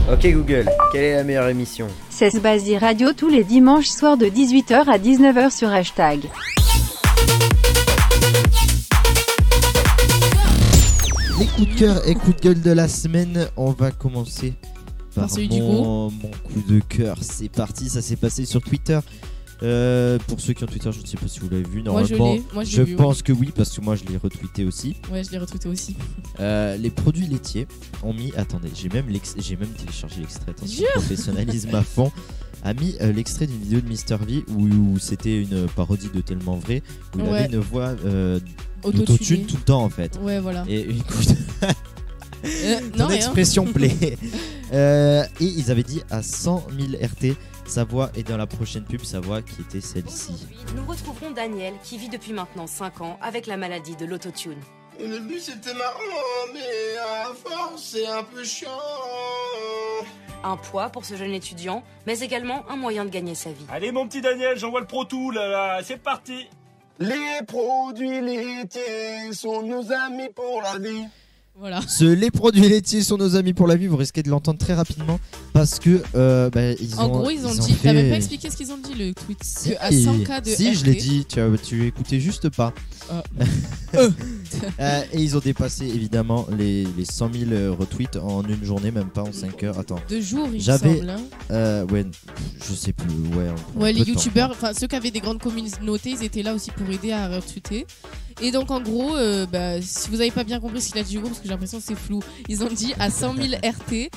Ok Google, quelle est la meilleure émission? C'est Sbazi Radio tous les dimanches soirs de 18h à 19h sur hashtag. Les coups de cœur et coups de gueule de la semaine. On va commencer par mon coup de cœur. C'est parti, ça s'est passé sur Twitter. Pour ceux qui ont Twitter, je ne sais pas si vous l'avez vu. Normalement, je pense que oui, parce que moi je l'ai retweeté aussi. Ouais, je l'ai retweeté aussi. Les produits laitiers ont mis. Attendez, j'ai même téléchargé l'extrait. Attention, professionnalisme à fond. A mis l'extrait d'une vidéo de Mr V où c'était une parodie de Tellement Vrai, où il avait une voix autotune tout le temps en fait. Ouais, voilà. Et une couche ton expression plaît. Et ils avaient dit à 100 000 RT. Sa voix est dans la prochaine pub, sa voix qui était celle-ci. Nous retrouverons Daniel qui vit depuis maintenant 5 ans avec la maladie de l'autotune. Au début c'était marrant, mais à force c'est un peu chiant. Un poids pour ce jeune étudiant, mais également un moyen de gagner sa vie. Allez mon petit Daniel, j'envoie le Pro Tool, là, c'est parti. Les produits laitiers sont nos amis pour la vie. Voilà. Les produits laitiers sont nos amis pour la vie. Vous risquez de l'entendre très rapidement parce que ils ont dit. T'as même pas expliqué ce qu'ils ont dit le tweet. Si, à 100K de si RT. je l'ai dit. Tu écoutais juste pas. Et ils ont dépassé évidemment les 100 000 retweets en une journée, même pas en 5 heures. Attends. 2 jours, il me semble. Ouais, je sais plus. Ouais, les youtubeurs, enfin ceux qui avaient des grandes communautés, ils étaient là aussi pour aider à retweeter. Et donc en gros, si vous avez pas bien compris ce qu'il a dit Hugo, parce que j'ai l'impression que c'est flou, ils ont dit à 100 000 RT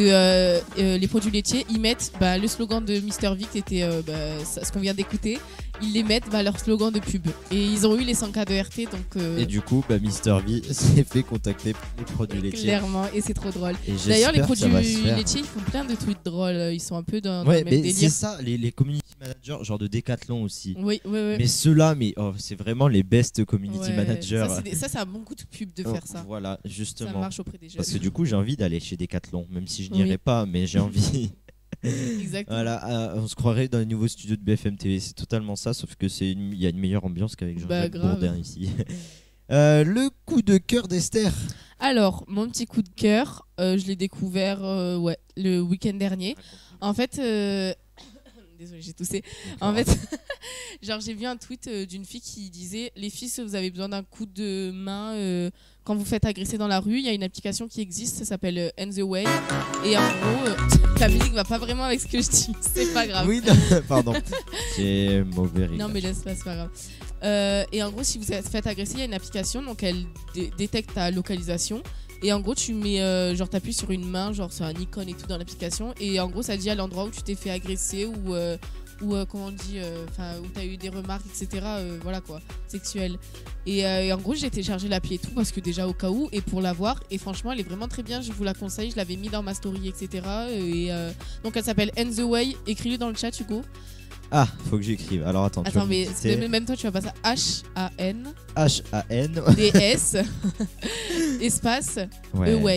de les produits laitiers, ils mettent le slogan de Mr V qui était ce qu'on vient d'écouter, ils les mettent leur slogan de pub. Et ils ont eu les 100K de RT donc. Et du coup, Mr V s'est fait contacter pour les produits laitiers. Clairement, et c'est trop drôle. Et d'ailleurs, les produits laitiers, ils font plein de tweets drôles, ils sont un peu dans le même délire. C'est ça, les community managers, genre de Decathlon aussi. Oui. Mais ceux-là, c'est vraiment les best community managers. Ça, c'est un bon coup de pub de faire ça. Voilà, justement. Ça marche auprès des jeunes. Parce que du coup, j'ai envie d'aller chez Decathlon, même si je n'irai pas, mais j'ai envie. Exactement. Voilà, on se croirait dans les nouveaux studios de BFM TV. C'est totalement ça, sauf que il y a une meilleure ambiance qu'avec Jean-Jacques Bourdin ici. Le coup de cœur d'Esther. Alors, mon petit coup de cœur, je l'ai découvert le week-end dernier. En fait, désolée, j'ai toussé. En fait, j'ai vu un tweet d'une fille qui disait « Les filles, si vous avez besoin d'un coup de main quand vous faites agresser dans la rue, il y a une application qui existe, ça s'appelle End the Way. » Et en gros, la musique va pas vraiment avec ce que je dis, c'est pas grave. Oui, pardon. C'est mauvais rire. Non, mais laisse-la, c'est pas grave. Et en gros, si vous êtes fait agresser, il y a une application, donc elle détecte ta localisation. Et en gros, tu mets, t'appuies sur une main, c'est un icône et tout dans l'application. Et en gros, ça dit à l'endroit où tu t'es fait agresser ou comment on dit, où t'as eu des remarques, etc. Voilà quoi, sexuelles. Et en gros, j'ai téléchargé l'appli et tout parce que déjà au cas où, et pour la voir. Et franchement, elle est vraiment très bien. Je vous la conseille. Je l'avais mis dans ma story, etc. Donc, elle s'appelle End the Way. Écris-le dans le chat, Hugo. Ah, faut que j'écrive. Alors attends, mais même toi, tu vas passer H-A-N D-S espace Away.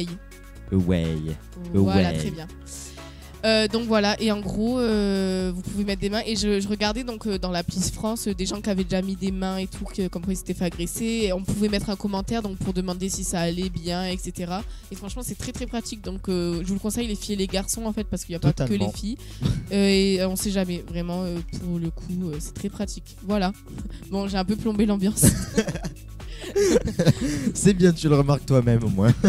Voilà, très bien. Donc voilà, et en gros, vous pouvez mettre des mains. Et je regardais donc dans l'appli France des gens qui avaient déjà mis des mains et tout, comme quoi ils s'étaient fait agresser. Et on pouvait mettre un commentaire donc pour demander si ça allait bien, etc. Et franchement, c'est très très pratique. Donc je vous le conseille, les filles et les garçons en fait, parce qu'il n'y a pas que les filles. Et on sait jamais, vraiment, pour le coup, c'est très pratique. Voilà. Bon, j'ai un peu plombé l'ambiance. C'est bien, tu le remarques toi-même au moins.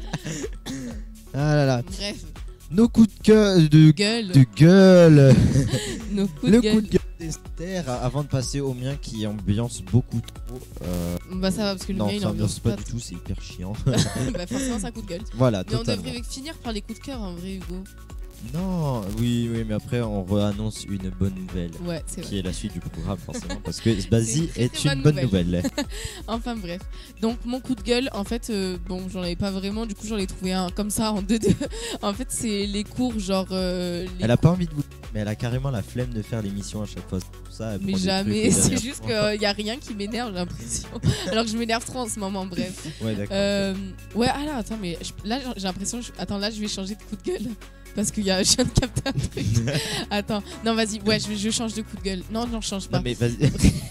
Ah là là. Bref. Nos coups de cœur de gueule. Nos coups de gueule. Coup de gueule d'Esther, avant de passer au mien qui ambiance beaucoup trop. Ça va parce que le mien il ambiance pas du tout, c'est hyper chiant. Forcément c'est un coup de gueule. Voilà, mais totalement. On devrait finir par les coups de cœur en vrai, Hugo. Non, oui, mais après on réannonce une bonne nouvelle, qui est la suite du programme forcément, parce que Sbazi est une bonne nouvelle. Enfin bref, donc mon coup de gueule, en fait, j'en avais pas vraiment, du coup j'en ai trouvé un comme ça en 2-2. En fait, c'est les cours elle a pas envie de vous, mais elle a carrément la flemme de faire l'émission à chaque fois. Pour ça, mais jamais, c'est juste qu'il y a rien qui m'énerve, j'ai l'impression. Alors que je m'énerve trop en ce moment, bref. Ouais, d'accord. Alors attends, mais là j'ai l'impression, là je vais changer de coup de gueule. Parce que je viens de capter un truc. Attends, non vas-y, je change de coup de gueule. Non, change pas. Non mais vas-y.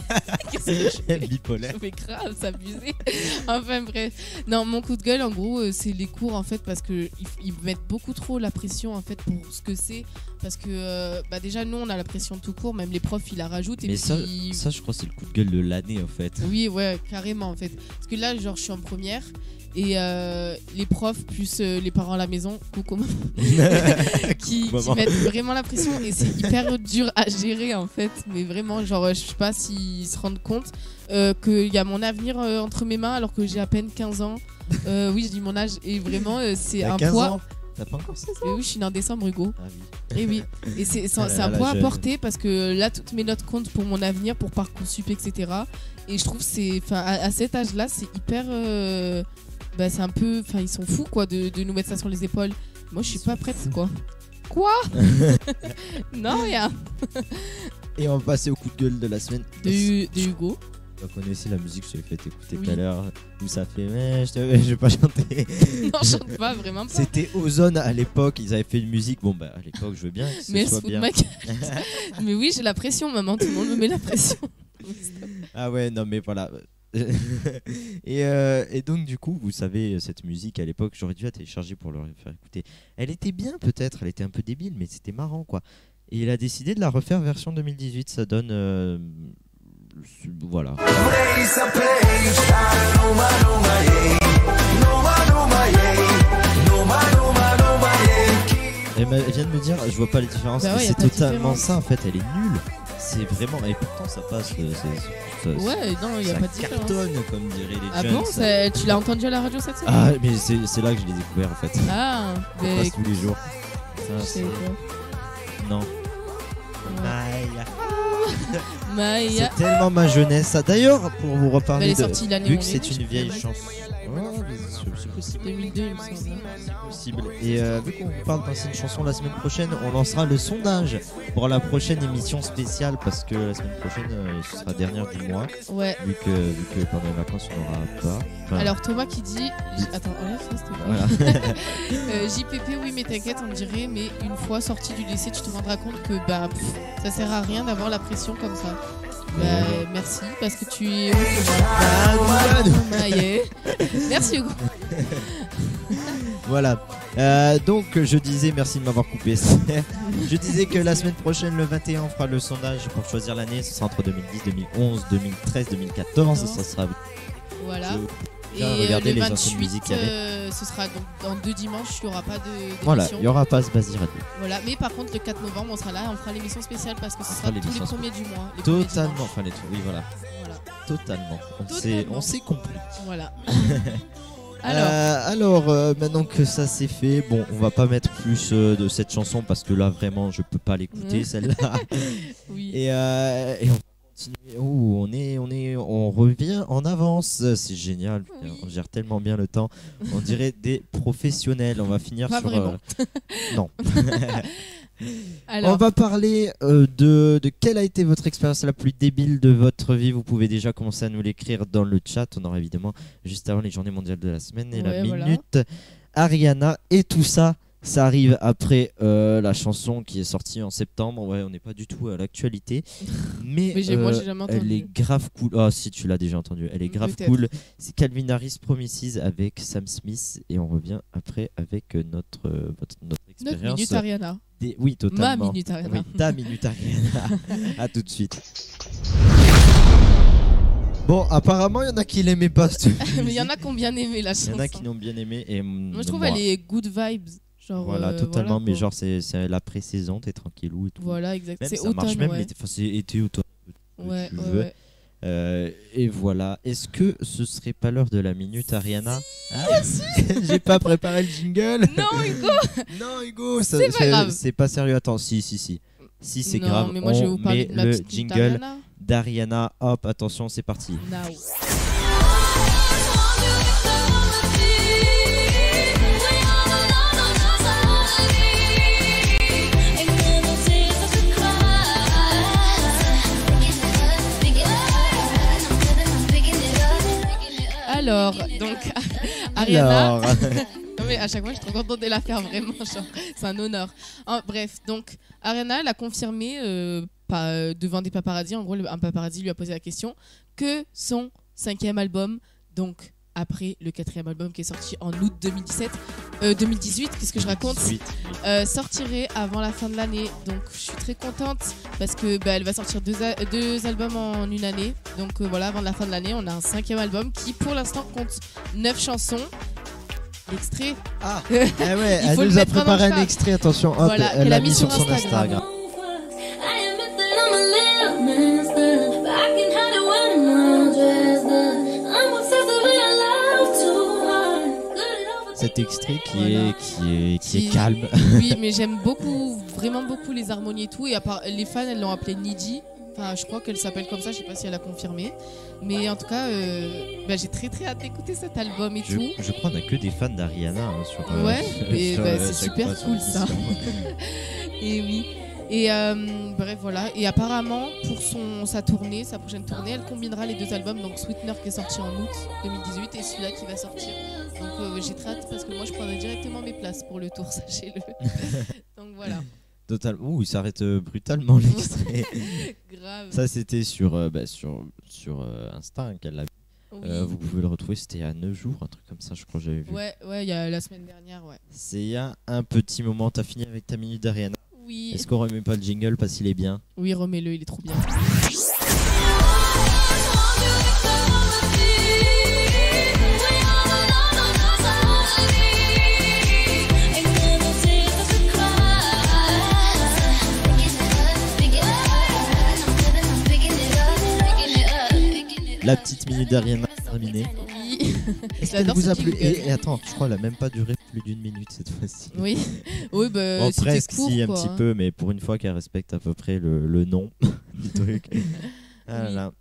qu'est-ce que je fais Bipolaire. Je fais grave, c'est abusé. Enfin bref. Non, mon coup de gueule, en gros, c'est les cours en fait, parce que ils mettent beaucoup trop la pression en fait pour ce que c'est. Parce que déjà, nous, on a la pression tout court, même les profs, ils la rajoutent. Et Mais puis... ça, je crois, c'est le coup de gueule de l'année en fait. Oui, ouais, carrément en fait. Parce que là, genre, je suis en première. Et les profs plus les parents à la maison, coucou maman, qui mettent vraiment la pression et c'est hyper dur à gérer en fait. Mais vraiment, genre, je sais pas s'ils se rendent compte qu'il y a mon avenir entre mes mains alors que j'ai à peine 15 ans. Oui, je dis mon âge et vraiment, c'est un poids. T'as pas encore 16 ans? Et oui, je suis née en décembre, Hugo. Ah oui. Et oui, et c'est un poids à porter parce que là, toutes mes notes comptent pour mon avenir, pour Parcoursup, etc. Et je trouve que c'est, à cet âge-là, c'est hyper. C'est un peu. Enfin, ils sont fous quoi de nous mettre ça sur les épaules. Moi, je suis pas prête quoi. Quoi? Non, rien. Et on va passer au coup de gueule de la semaine. De Hugo. Vous connaissez la musique que je t'ai fait écouter tout Oui. à l'heure où ça fait mais je vais pas chanter. Non, je chante pas, vraiment pas. C'était Ozone à l'époque, ils avaient fait une musique. Bon bah à l'époque je veux bien que ce Mais elle se soit fout de bien. ma gueule. Mais oui, j'ai la pression, maman. Tout le monde me met la pression. Ah ouais, non mais voilà. et donc du coup, vous savez, cette musique à l'époque, j'aurais dû la télécharger pour leur faire écouter. Elle était bien peut-être, elle était un peu débile, mais c'était marrant quoi. Et il a décidé de la refaire version 2018, ça donne... voilà. Elle vient de me dire, je vois pas les différences, Bah ouais, mais y a c'est pas de totalement différence. ça en fait, elle est nulle. C'est vraiment, et pourtant ça passe. Ouais, non, il y a ça pas de différence. cartonne comme diraient les Ah jeunes. bon, tu l'as entendu à la radio cette semaine? Ah, mais c'est là que je l'ai découvert en fait. Ah, Ça mais passe tous les jours. Ça, je sais c'est- pas. Non. Maya. C'est tellement ma jeunesse. Ça. D'ailleurs, pour vous Elle reparler est de. sortie l'année Vu où que on est c'est né, une je vieille crois. chanson. Ouais, mais c'est possible. 2002, il me semble. Possible. Et vu qu'on vous parle d'anciennes chansons la semaine prochaine, on lancera le sondage pour la prochaine émission spéciale parce que la semaine prochaine ce sera dernière du mois. Ouais. Vu que pendant les vacances on n'aura pas. Enfin, Alors Thomas qui dit. Attends, enlève ça s'il te plaît. voilà. JPP, oui, mais t'inquiète, on dirait, mais une fois sorti du lycée, tu te rendras compte que ça sert à rien d'avoir la pression comme ça. Merci, parce que tu es. Merci Hugo. Voilà. Donc je disais, merci de m'avoir coupé. Je disais que la semaine prochaine, le 21, on fera le sondage pour choisir l'année. Ce sera entre 2010, 2011, 2013, 2014. Ça sera. Voilà. Bien Et regarder le les anciennes 28, musiques qu'il y avait. ce sera donc dans 2 dimanches, il n'y aura pas de. Voilà, d'émission. il n'y aura pas ce Basi Radio. Voilà, mais par contre, le 4 novembre, on sera là, on fera l'émission spéciale parce que ce On sera fera tous les l'émission premiers du mois. les premiers Totalement. dimanches. Enfin, les trucs. Oui, voilà. Voilà. Totalement. Totalement. On s'est compris. Voilà. Alors, maintenant que ça c'est fait, bon, on va pas mettre plus de cette chanson parce que là vraiment je peux pas l'écouter celle-là. Oui. Et on va continuer. Oh, on revient en avance. C'est génial. Oui. On gère tellement bien le temps. On dirait des professionnels. On va finir Pas sur. vraiment. Non. Alors, On va parler de quelle a été votre expérience la plus débile de votre vie. Vous pouvez déjà commencer à nous l'écrire dans le chat. On aura évidemment juste avant les journées mondiales de la semaine et la Ouais, voilà. minute Ariana et tout ça. Ça arrive après la chanson qui est sortie en septembre. Ouais, on n'est pas du tout à l'actualité. Mais moi, j'ai jamais entendu. elle est grave cool. Ah, si, tu l'as déjà entendu. Elle est grave Peut-être. cool. C'est Calvin Harris Promises avec Sam Smith. Et on revient après avec notre notre expérience. minute Ariana. Oui, totalement. Ma minute Ariana. Oui, ta minute Ariana. À tout de suite. Bon, apparemment, il y en a qui l'aimaient pas. Mais il y en a qui ont bien aimé la Il y chanson. en a qui l'ont bien aimé. Et Moi, je trouve elle est good vibes. Genre, Voilà, totalement. voilà, Mais quoi. genre, c'est la pré-saison, t'es tranquillou et tout. Voilà, exact. Même C'est ça marche automne, même, ouais. l'été. Enfin, c'est été, automne. Ouais, tu ouais, veux. ouais. Et voilà. Est-ce que ce serait pas l'heure de la minute Ariana? J'ai pas préparé le jingle. Non, Hugo. Non, Hugo, C'est pas grave. c'est pas sérieux. Attends, si, c'est Non, grave. mais moi, je vais On vous parler met de ma le petite minute jingle Ariana. d'Ariana. Hop, attention, c'est parti. Now. Alors, donc, Ariana. Alors, Non mais à chaque fois je suis trop contente de la faire vraiment, genre, c'est un honneur. Bref, donc Ariana elle a confirmé devant des paparazzi. En gros, un paparazzi lui a posé la question que son 5e album, donc après le 4e album qui est sorti en août 2018, qu'est-ce que je raconte, sortirait avant la fin de l'année. Donc je suis très contente parce que elle va sortir deux albums en une année. Donc voilà, avant la fin de l'année, on a un 5e album qui pour l'instant compte 9 chansons. L'extrait. Ah ouais, elle nous a préparé un extrait, attention, hop, voilà, elle l'a mis sur son Instagram. Cet extrait qui est calme. Oui, mais j'aime vraiment beaucoup les harmonies et tout. Et à part, les fans, elles l'ont appelé Niji. Enfin, je crois qu'elle s'appelle comme ça, je sais pas si elle a confirmé. Mais en tout cas, j'ai très très hâte d'écouter cet album et tout. Je crois qu'on a que des fans d'Ariana sur ouais, et c'est super cool ça. Et oui. Et bref, voilà. Et apparemment, pour sa prochaine tournée, elle combinera les 2 albums, donc Sweetener qui est sorti en août 2018 et celui-là qui va sortir. Donc j'ai très hâte parce que moi je prendrai directement mes places pour le tour, sachez-le. Donc voilà. Totalement. Ouh, il s'arrête brutalement l'extrait. Grave. Ça c'était sur Insta qu'elle l'a vu. Oui. Vous pouvez le retrouver, c'était il y a 9 jours, un truc comme ça, je crois que j'avais vu. Ouais, il y a la semaine dernière, ouais. C'est il y a un petit moment. T'as fini avec ta minute d'Ariana. Oui. Est-ce qu'on remet pas le jingle parce qu'il est bien? Oui, remets-le, il est trop bien. La petite minute d'Ariana terminée. Oui. Est-ce qu'elle vous a plu? Et attends, je crois qu'elle a même pas duré plus d'1 minute cette fois-ci. Oui, oui, bon, presque court, si, un petit peu, mais pour une fois qu'elle respecte à peu près le nom du truc. Voilà.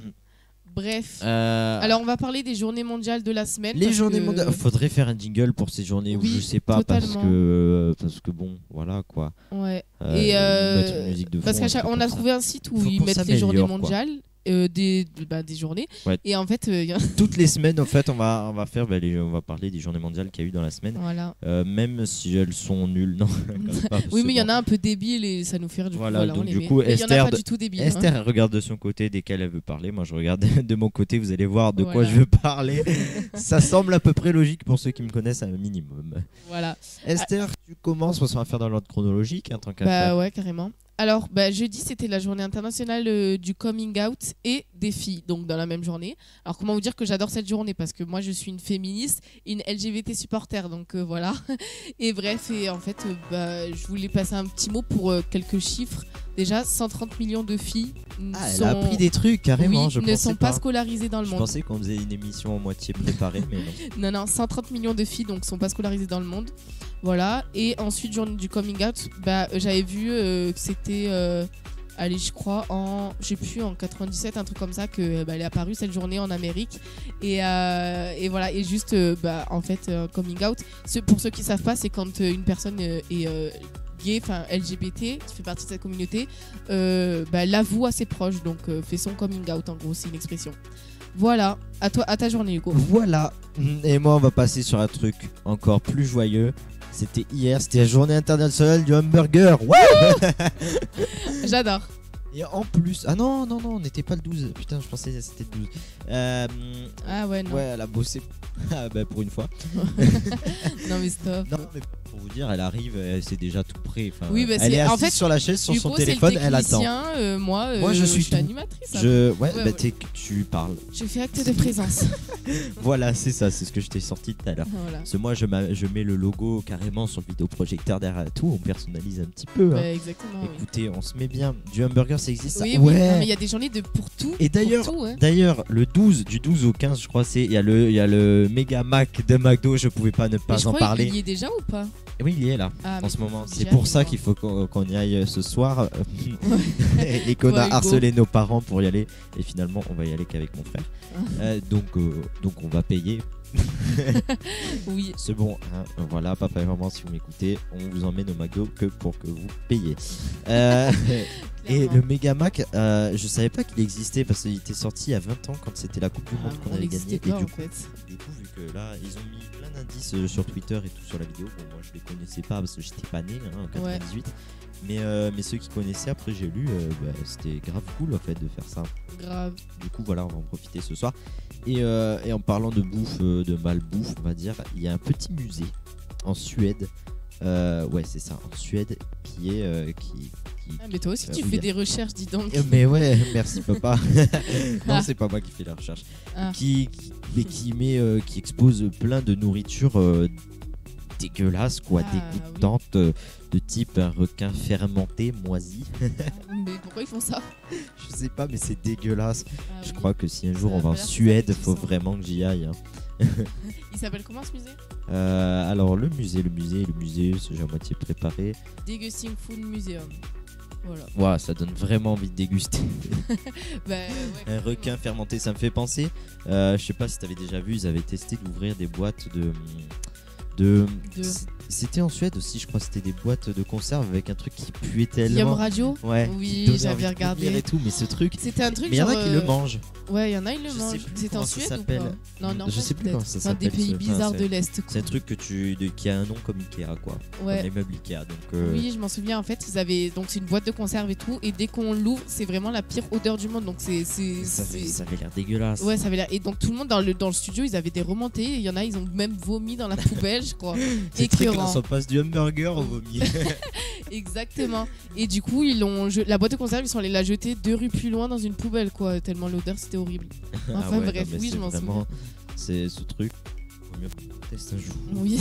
Bref. Alors on va parler des journées mondiales de la semaine. Les journées mondiales. Faudrait faire un jingle pour ces journées où je sais pas parce que bon, voilà quoi. Ouais. Et mettre une musique de fond, parce qu'on a trouvé un site où ils mettent les journées mondiales. Des journées, ouais. Et en fait toutes les semaines en fait on va parler des journées mondiales qu'il y a eu dans la semaine, voilà. Même si elles sont nulles, non. Oui, mais il y en a un peu débiles et ça nous fait rire, voilà, donc du coup Esther elle regarde de son côté dès qu'elle veut parler, moi je regarde de mon côté, vous allez voir de quoi je veux parler. Ça semble à peu près logique pour ceux qui me connaissent un minimum. Voilà. Esther, tu commences, on va faire dans l'ordre chronologique tant qu'à faire. Ouais, carrément. Alors, jeudi, c'était la journée internationale du coming out et des filles, donc dans la même journée. Alors, comment vous dire que j'adore cette journée? Parce que moi, je suis une féministe, une LGBT supporter, donc voilà. Et bref, et en fait, je voulais passer un petit mot pour quelques chiffres. Déjà, 130 millions de filles elle a appris des trucs, carrément, oui, je ne sont pas scolarisées dans le monde. Je pensais qu'on faisait une émission en moitié préparée, mais non. Non, 130 millions de filles donc sont pas scolarisées dans le monde. Voilà. Et ensuite, journée du coming out, j'avais vu que c'était, je crois, en 97, un truc comme ça, que elle est apparue cette journée en Amérique. Et voilà. Et juste, en fait, coming out, pour ceux qui savent pas, c'est quand une personne est gay, enfin LGBT, qui fait partie de cette communauté, l'avoue à ses proches, donc fait son coming out, en gros, c'est une expression. Voilà, à ta journée, Hugo. Voilà, et moi on va passer sur un truc encore plus joyeux. C'était hier, c'était la journée internationale du hamburger. Ouais. J'adore. Et en plus, non, on n'était pas le 12. Putain, je pensais que c'était le 12. Ah ouais, non. Ouais, elle a bossé pour une fois. Non mais stop. Non, mais pour vous dire, elle arrive, c'est déjà tout prêt. Enfin, oui, elle est assise sur la chaise, sur son téléphone, elle attend. Moi, je suis animatrice. Tu parles. Je fais acte de présence. Voilà, c'est ça, c'est ce que je t'ai sorti tout à l'heure. Voilà. Parce que moi, je mets le logo carrément sur le vidéoprojecteur derrière tout, on personnalise un petit peu. Hein. Exactement. Écoutez, on se met bien. Du hamburger, ça existe. Oui, ça. Oui, mais il y a des journées pour tout. Et d'ailleurs, le 12, du 12 au 15, je crois, il y a le méga Mac de McDo, je pouvais pas ne pas en parler. Il y est déjà ou pas? Oui, il y est là, en ce moment. C'est pour ça qu'il faut qu'on y aille ce soir et qu'on a harcelé nos parents pour y aller. Et finalement, on va y aller qu'avec mon frère. Donc on va payer. Oui. C'est bon, hein. Voilà, papa et maman, si vous m'écoutez, on vous emmène au McDo que pour que vous payiez. Et le Megamac, je savais pas qu'il existait parce qu'il était sorti il y a 20 ans quand c'était la Coupe du Monde qu'on avait gagné. Et pas, du en coup, fait. vu que là, ils ont mis plein d'indices sur Twitter et tout sur la vidéo. Bon, moi je les connaissais pas parce que j'étais pas né en 98. Mais ceux qui connaissaient, après j'ai lu, c'était grave cool en fait de faire ça. Grave. Du coup, voilà, on va en profiter ce soir. Et en parlant de bouffe, de malbouffe, on va dire, il y a un petit musée en Suède. Ouais, c'est ça, en Suède, qui est. Mais toi aussi, tu fais des recherches, dis donc. Mais ouais, merci papa. Non, c'est pas moi qui fais la recherche. Ah. Qui expose plein de nourriture dégueulasse, quoi, dégoûtante, de type un requin fermenté, moisi. Mais pourquoi ils font ça? Je sais pas, mais c'est dégueulasse. Je crois que si un jour Ça on va a en pas l'air Suède, très faut appétissant. vraiment que j'y aille. Il s'appelle comment ce musée? Alors le musée, j'ai à moitié préparé. Degusting Food Museum. Voilà. Wow, ça donne vraiment envie de déguster. Un requin carrément. fermenté, ça me fait penser. Je sais pas si t'avais déjà vu, ils avaient testé d'ouvrir des boîtes de. C'était en Suède aussi, je crois. C'était des boîtes de conserve avec un truc qui puait Guillaume tellement. Radio. Ouais. qui Oui, donnait j'avais envie de regardé. vomir et tout, mais ce truc. C'était un truc. Mais il y en a genre, qui le mangent. Ouais, il y en a ils le Je sais mangent. plus C'est comment en ça Suède ou s'appelle. pas? Non, Je sais plus comment ça C'est un des s'appelle, pays ce- bizarres enfin, de l'Est. C'est un truc qui a un nom comme Ikea, quoi. Ouais. Comme les meubles Ikea. Donc, Oui, je m'en souviens. En fait, ils avaient donc c'est une boîte de conserve et tout, et dès qu'on l'ouvre, c'est vraiment la pire odeur du monde. Donc ça avait l'air dégueulasse. Ouais, ça avait l'air. Et donc tout le monde dans le studio, ils avaient des remontées. Il y en a, ils ont même vomi dans la poubelle, je crois. C'est très Écœurant. classe, on passe du hamburger au vomi. Exactement. Et du coup, la boîte de conserve, ils sont allés la jeter 2 rues plus loin dans une poubelle, quoi. Tellement l'odeur, c'était horrible. Enfin Ah ouais, bref, non, mais oui, c'est je m'en vraiment- souviens. C'est ce truc. Vaut mieux qu'on teste un jour. Oui.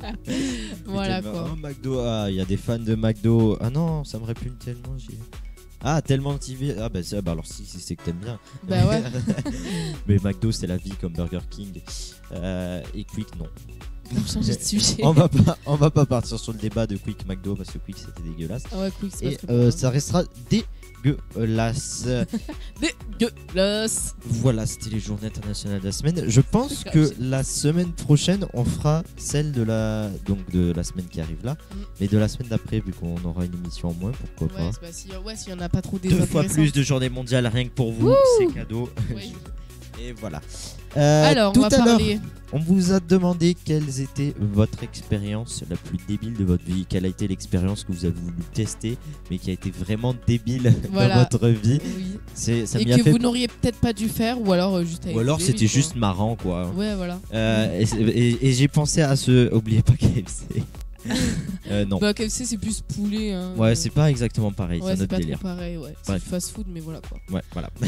Voilà Tellement- quoi. Oh, McDo, il y a des fans de McDo. Ah non, ça me répugne tellement. Tellement TV. Ah bah, alors si c'est que t'aimes bien. Bah ouais. Mais McDo c'est la vie comme Burger King. Et Quick non. On va changer de sujet. on va pas partir sur le débat de Quick McDo parce que Quick c'était dégueulasse. Ah ouais, Quick, c'est Et pas très bon. ça restera dégueulasse. Dégueulasse. Voilà, c'était les journées internationales de la semaine. Je pense Grave, que c'est- la semaine prochaine, on fera celle de la semaine qui arrive là, mais de la semaine d'après, vu qu'on aura une émission en moins, pourquoi Ouais, pas. c'est pas s'il y en a pas trop 2 fois désintéressantes. plus de journées mondiales rien que pour vous, Wouh c'est cadeau. Oui. Et voilà. Alors, tout on va à l'heure, parler. on vous a demandé quelle était votre expérience la plus débile de votre vie. Quelle a été l'expérience que vous avez voulu tester, mais qui a été vraiment débile Voilà. dans votre vie. Oui. Ça Et m'y a que fait. vous n'auriez peut-être pas dû faire, ou alors juste avec Ou alors des c'était débile, juste marrant quoi. quoi. Ouais, voilà. Et j'ai pensé à ce. Oubliez pas KFC. Non. Bah, KFC, c'est plus poulet. Hein. Ouais, c'est pas exactement pareil. Ouais, c'est un c'est autre pas trop délire. pareil, ouais. C'est Bref. du fast food, mais voilà quoi. Ouais,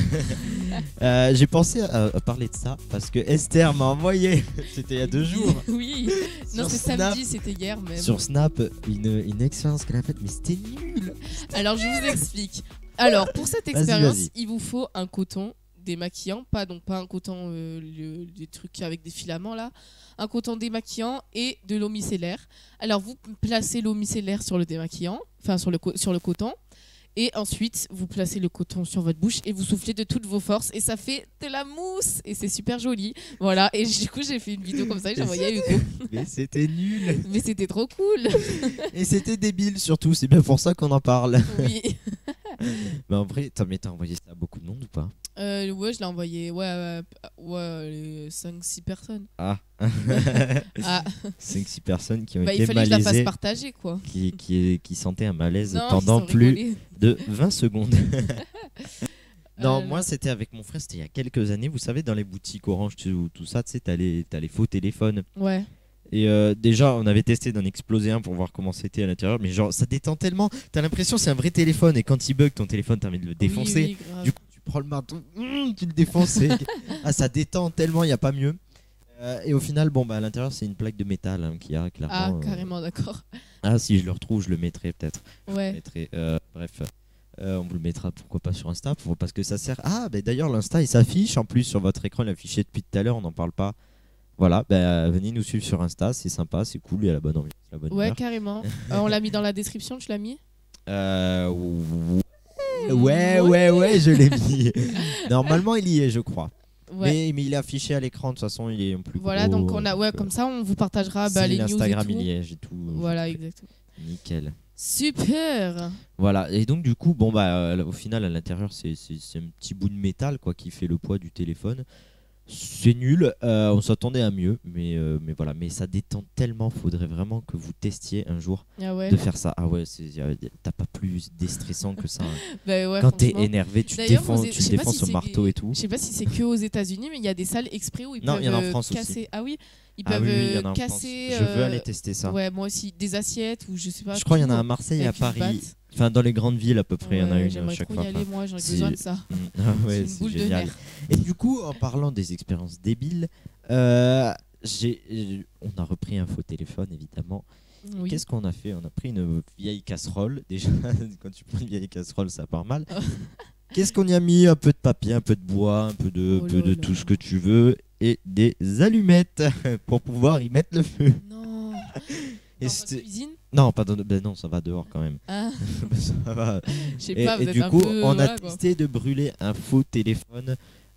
voilà. J'ai pensé à parler de ça parce que Esther m'a envoyé. C'était il y a 2 jours. Oui. Non, Sur c'est Snap. samedi, c'était hier même. Sur Snap, une expérience qu'elle a faite, mais c'était nul. Alors, je vous explique. Alors, pour cette Vas-y, expérience, vas-y. il vous faut un coton démaquillant, pas un coton des trucs avec des filaments là, un coton démaquillant et de l'eau micellaire. Alors, vous placez l'eau micellaire sur le démaquillant, enfin sur le coton. Et ensuite, vous placez le coton sur votre bouche et vous soufflez de toutes vos forces et ça fait de la mousse et c'est super joli. Voilà, et du coup, j'ai fait une vidéo comme ça et j'ai envoyé à Hugo. Mais c'était nul. Mais c'était trop cool. Et c'était débile surtout. C'est bien pour ça qu'on en parle. Oui. Mais en vrai, t'as envoyé ça à beaucoup de monde ou pas? Ouais, je l'ai envoyé. Ouais, 5-6 personnes. Ah. Ah. 5-6 personnes qui ont Bah, il été fallait que je la fasse malaisées, partager quoi. qui sentaient un malaise Non, pendant ils sont plus rigolés. de 20 secondes. Non, non. moi c'était avec mon frère, c'était il y a quelques années. Vous savez, dans les boutiques Orange, tout ça, tu sais, t'as les faux téléphones. Ouais. Et déjà, on avait testé d'en exploser un pour voir comment c'était à l'intérieur. Mais genre, ça détend tellement. T'as l'impression que c'est un vrai téléphone. Et quand il bug, ton téléphone, t'as envie de le défoncer. Oui, grave. Du coup, tu prends le marteau, tu le défonces. Ça détend tellement, il n'y a pas mieux. Et au final, bon, bah, à l'intérieur, c'est une plaque de métal hein, qui a clairement. Ah, carrément, d'accord. Ah, si je le retrouve, je le mettrai peut-être. Ouais. Bref. On vous le mettra pourquoi pas sur Insta parce que ça sert. Ah, bah, d'ailleurs, l'Insta il s'affiche en plus sur votre écran. Il est affiché depuis tout à l'heure, on n'en parle pas. Voilà, bah, venez nous suivre sur Insta, c'est sympa, c'est cool, il y a la bonne ambiance, la bonne Ouais, humeur. carrément. On l'a mis dans la description, tu l'as mis? Ouais, je l'ai mis. Normalement, il y est, je crois. Ouais. Mais il est affiché à l'écran, de toute façon, il est en plus Voilà, gros, donc on a, ouais, comme ça, on vous partagera si les news et l'Instagram, tout. il y est, j'ai tout. Voilà, exactement. Nickel. Super. Voilà, et donc du coup, bon bah au final à l'intérieur c'est un petit bout de métal quoi qui fait le poids du téléphone. C'est nul, on s'attendait à mieux, mais voilà, mais ça détend tellement, faudrait vraiment que vous testiez un jour Ah ouais. de faire ça. Ah ouais, t'as pas plus déstressant que ça. Bah ouais, Quand t'es franchement. énervé, tu te D'ailleurs, défends, je tu te sais pas défends si au marteau et tout. Je sais pas si c'est que aux États-Unis, mais il y a des salles exprès où ils Non, peuvent il y en a en France casser. aussi. Ah oui, ils Ah peuvent oui, oui, il y en a en France. casser. Je veux aller tester ça. Ouais, moi aussi, des assiettes ou je sais pas. Je crois qu'il y en a tout, à Marseille et à avec une Paris. batte. Enfin, dans les grandes villes à peu près, il y en a Ouais, une j'aimerais chaque trop fois. y aller, moi, j'en ai c'est- besoin de ça. Ah ouais, C'est une c'est boule de génial. nerfs. Et du coup, en parlant des expériences débiles, on a repris un faux téléphone évidemment. Oui. Qu'est-ce qu'on a fait? On a pris une vieille casserole. Déjà, quand tu prends une vieille casserole, ça part mal. Qu'est-ce qu'on y a mis? Un peu de papier, un peu de bois, un peu de, Oh peu là de là. tout ce que tu veux et des allumettes pour pouvoir y mettre le feu. Non. Et Dans c'était- votre cuisine? Non, pas dans... ben non, ça va dehors quand même. Ah, Ça va. je sais Et, pas, vous et êtes du un coup, peu. on a voilà, quoi. testé de brûler un faux téléphone.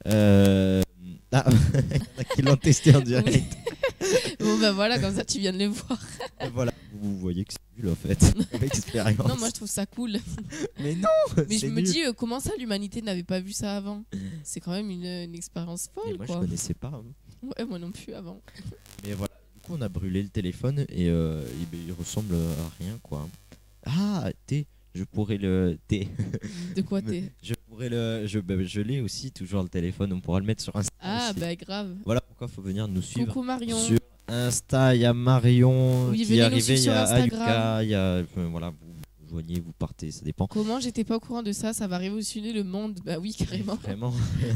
Ah, il y en a qui l'ont testé en direct. Bon, bah voilà, comme ça, tu viens de les voir. Et voilà, vous voyez que c'est nul en fait. L'expérience. Non, moi, je trouve ça cool. Mais non, Mais c'est je me nul. dis, comment ça, l'humanité n'avait pas vu ça avant? C'est quand même une expérience Et folle, moi, quoi. je connaissais pas. Hein. Ouais, moi non plus avant. Mais voilà, du coup, on a brûlé le téléphone et il ressemble à rien quoi. Ah, je pourrais le. De quoi t'es? Je pourrais le. Je l'ai aussi, toujours le téléphone, on pourra le mettre sur Insta. Ah, aussi. bah grave. Voilà pourquoi il faut venir nous suivre. Coucou Marion. Sur Insta, il y a Marion Oui, qui venez est nous arrivée, suivre il y sur a Instagram. Ayuka, il y a. Voilà, vous joignez, vous partez, ça dépend. Comment j'étais pas au courant de ça? Ça va révolutionner le monde. Bah oui, carrément. Vraiment.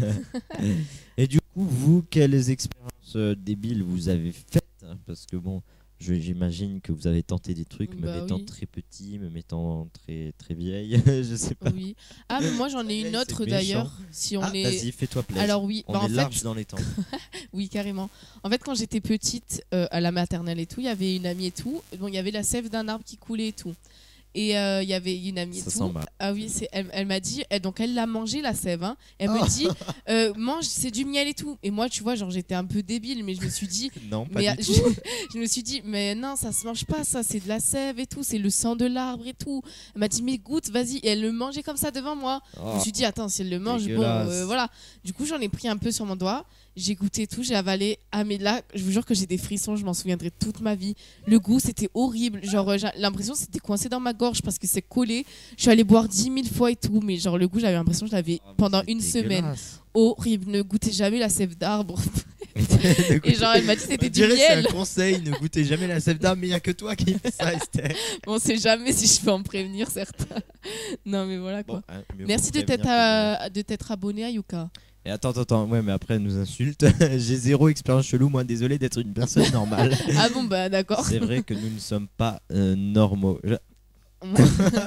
Et du coup, vous, quelles expériences débiles vous avez faites? Parce que bon, j'imagine que vous avez tenté des trucs, me Bah mettant oui. très petit, me mettant très très vieille, je sais pas. Oui. Ah, mais moi j'en ai une C'est autre méchant. d'ailleurs. Si on Ah, est. vas-y, fais-toi plaisir. Alors oui, on bah, est en fait, large dans les temps. oui, carrément. En fait, quand j'étais petite, à la maternelle et tout, il y avait une amie et tout. Bon, il y avait la sève d'un arbre qui coulait et tout. Et il y avait une amie et Ça tout. sent mal. Ah oui, elle m'a dit, donc elle l'a mangé la sève. Hein. Elle me dit, mange, c'est du miel et tout. Et moi, tu vois, genre j'étais un peu débile, mais je me suis dit, Non, pas mais du tout. je me suis dit, mais non, ça se mange pas, ça, c'est de la sève et tout, c'est le sang de l'arbre et tout. Elle m'a dit, mais goûte, vas-y. Et elle le mangeait comme ça devant moi. Je me Oh, suis dit, attends, si elle le mange, bon, dégueulasse. voilà. Du coup, j'en ai pris un peu sur mon doigt. J'ai goûté tout, j'ai avalé. Ah, mais là, je vous jure que j'ai des frissons, je m'en souviendrai toute ma vie. Le goût, c'était horrible. Genre, j'ai l'impression que c'était coincé dans ma gorge parce que c'est collé. Je suis allée boire 10 000 fois et tout. Mais genre, le goût, j'avais l'impression que je l'avais Oh, mais pendant c'est une semaine. dégueulasse. Horrible. Ne goûtez jamais la sève d'arbre. Ne Et goûtez- genre, elle m'a dit On c'était du dirait que c'est miel. un conseil, ne goûtez jamais la sève d'arbre, mais il n'y a que toi qui fais ça, Esther. On sait jamais si je peux en prévenir certains. Non, mais voilà quoi. Bon, hein, mieux Merci vaut de prévenir que- t'être abonné à Yuka. Et attends, ouais, mais après elle nous insulte. J'ai zéro expérience chelou, moi, désolé d'être une personne normale. Ah bon, bah d'accord. C'est vrai que nous ne sommes pas normaux. Moi,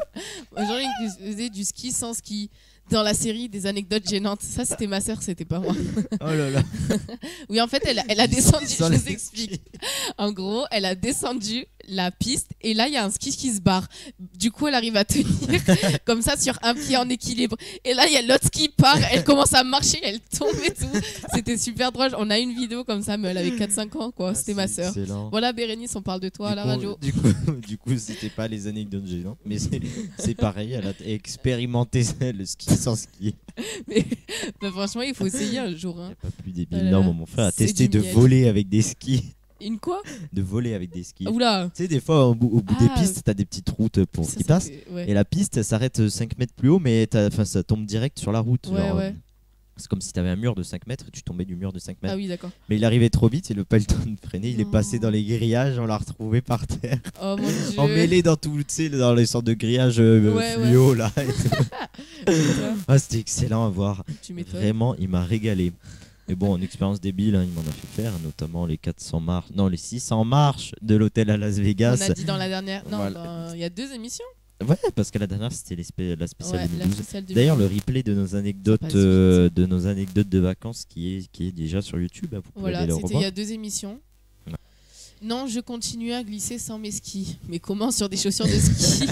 j'en ai qui faisait du ski sans ski. Dans la série des anecdotes gênantes. Ça, c'était ma sœur, c'était pas moi. Oh là là. Oui, en fait, elle a descendu. Sans Je vous les explique. En gros, elle a descendu la piste et là, il y a un ski qui se barre. Du coup, elle arrive à tenir comme ça sur un pied en équilibre. Et là, il y a l'autre qui part. Elle commence à marcher, elle tombe et tout. C'était super drôle. On a une vidéo comme ça, mais elle avait 4-5 ans, quoi. C'était ma sœur. Excellent. Voilà, Bérénice, on parle de toi à la radio. Du coup, c'était pas les anecdotes gênantes, mais c'est pareil, elle a expérimenté le ski sans ski. Mais franchement, il faut essayer un jour. Il Hein. n'y a pas plus débile. Oh là Non, là, mais mon frère a c'est testé du de miel. voler avec des skis. Une quoi? De voler avec des skis. Oula. Tu sais, des fois, au bout des Ah. pistes, t'as des petites routes pour Ça, qui ça passent. fait- ouais. Et la piste, elle s'arrête 5 mètres plus haut, mais ça tombe direct sur la route. Ouais, genre, ouais. C'est comme si t'avais un mur de 5 mètres et tu tombais du mur de 5 mètres. Ah oui, d'accord. Mais il arrivait trop vite, il n'a pas eu le temps de freiner. Il est Non. passé dans les grillages, on l'a retrouvé par terre. Oh mon dieu. Emmêlé dans tout, tu sais, dans les sortes de grillages Ouais, fluo là. et tout. Putain, Ah, c'était excellent à voir. tu m'étonnes. Vraiment, il m'a régalé. Mais bon, en expérience débile, hein, il m'en a fait faire, notamment les 400 marches, non, les 600 marches de l'hôtel à Las Vegas. On a dit dans la dernière. Non, Voilà. il y a 2 émissions. Ouais, parce que la dernière, c'était la spéciale Ouais, la 2012. spéciale 2012. D'ailleurs, le replay de nos anecdotes, Ça passe vite. de vacances qui est déjà sur YouTube. Hein, vous pouvez Voilà, aller le c'était il revoir. y a 2 émissions. Ouais. Non, je continue à glisser sans mes skis. Mais comment sur des chaussures de ski?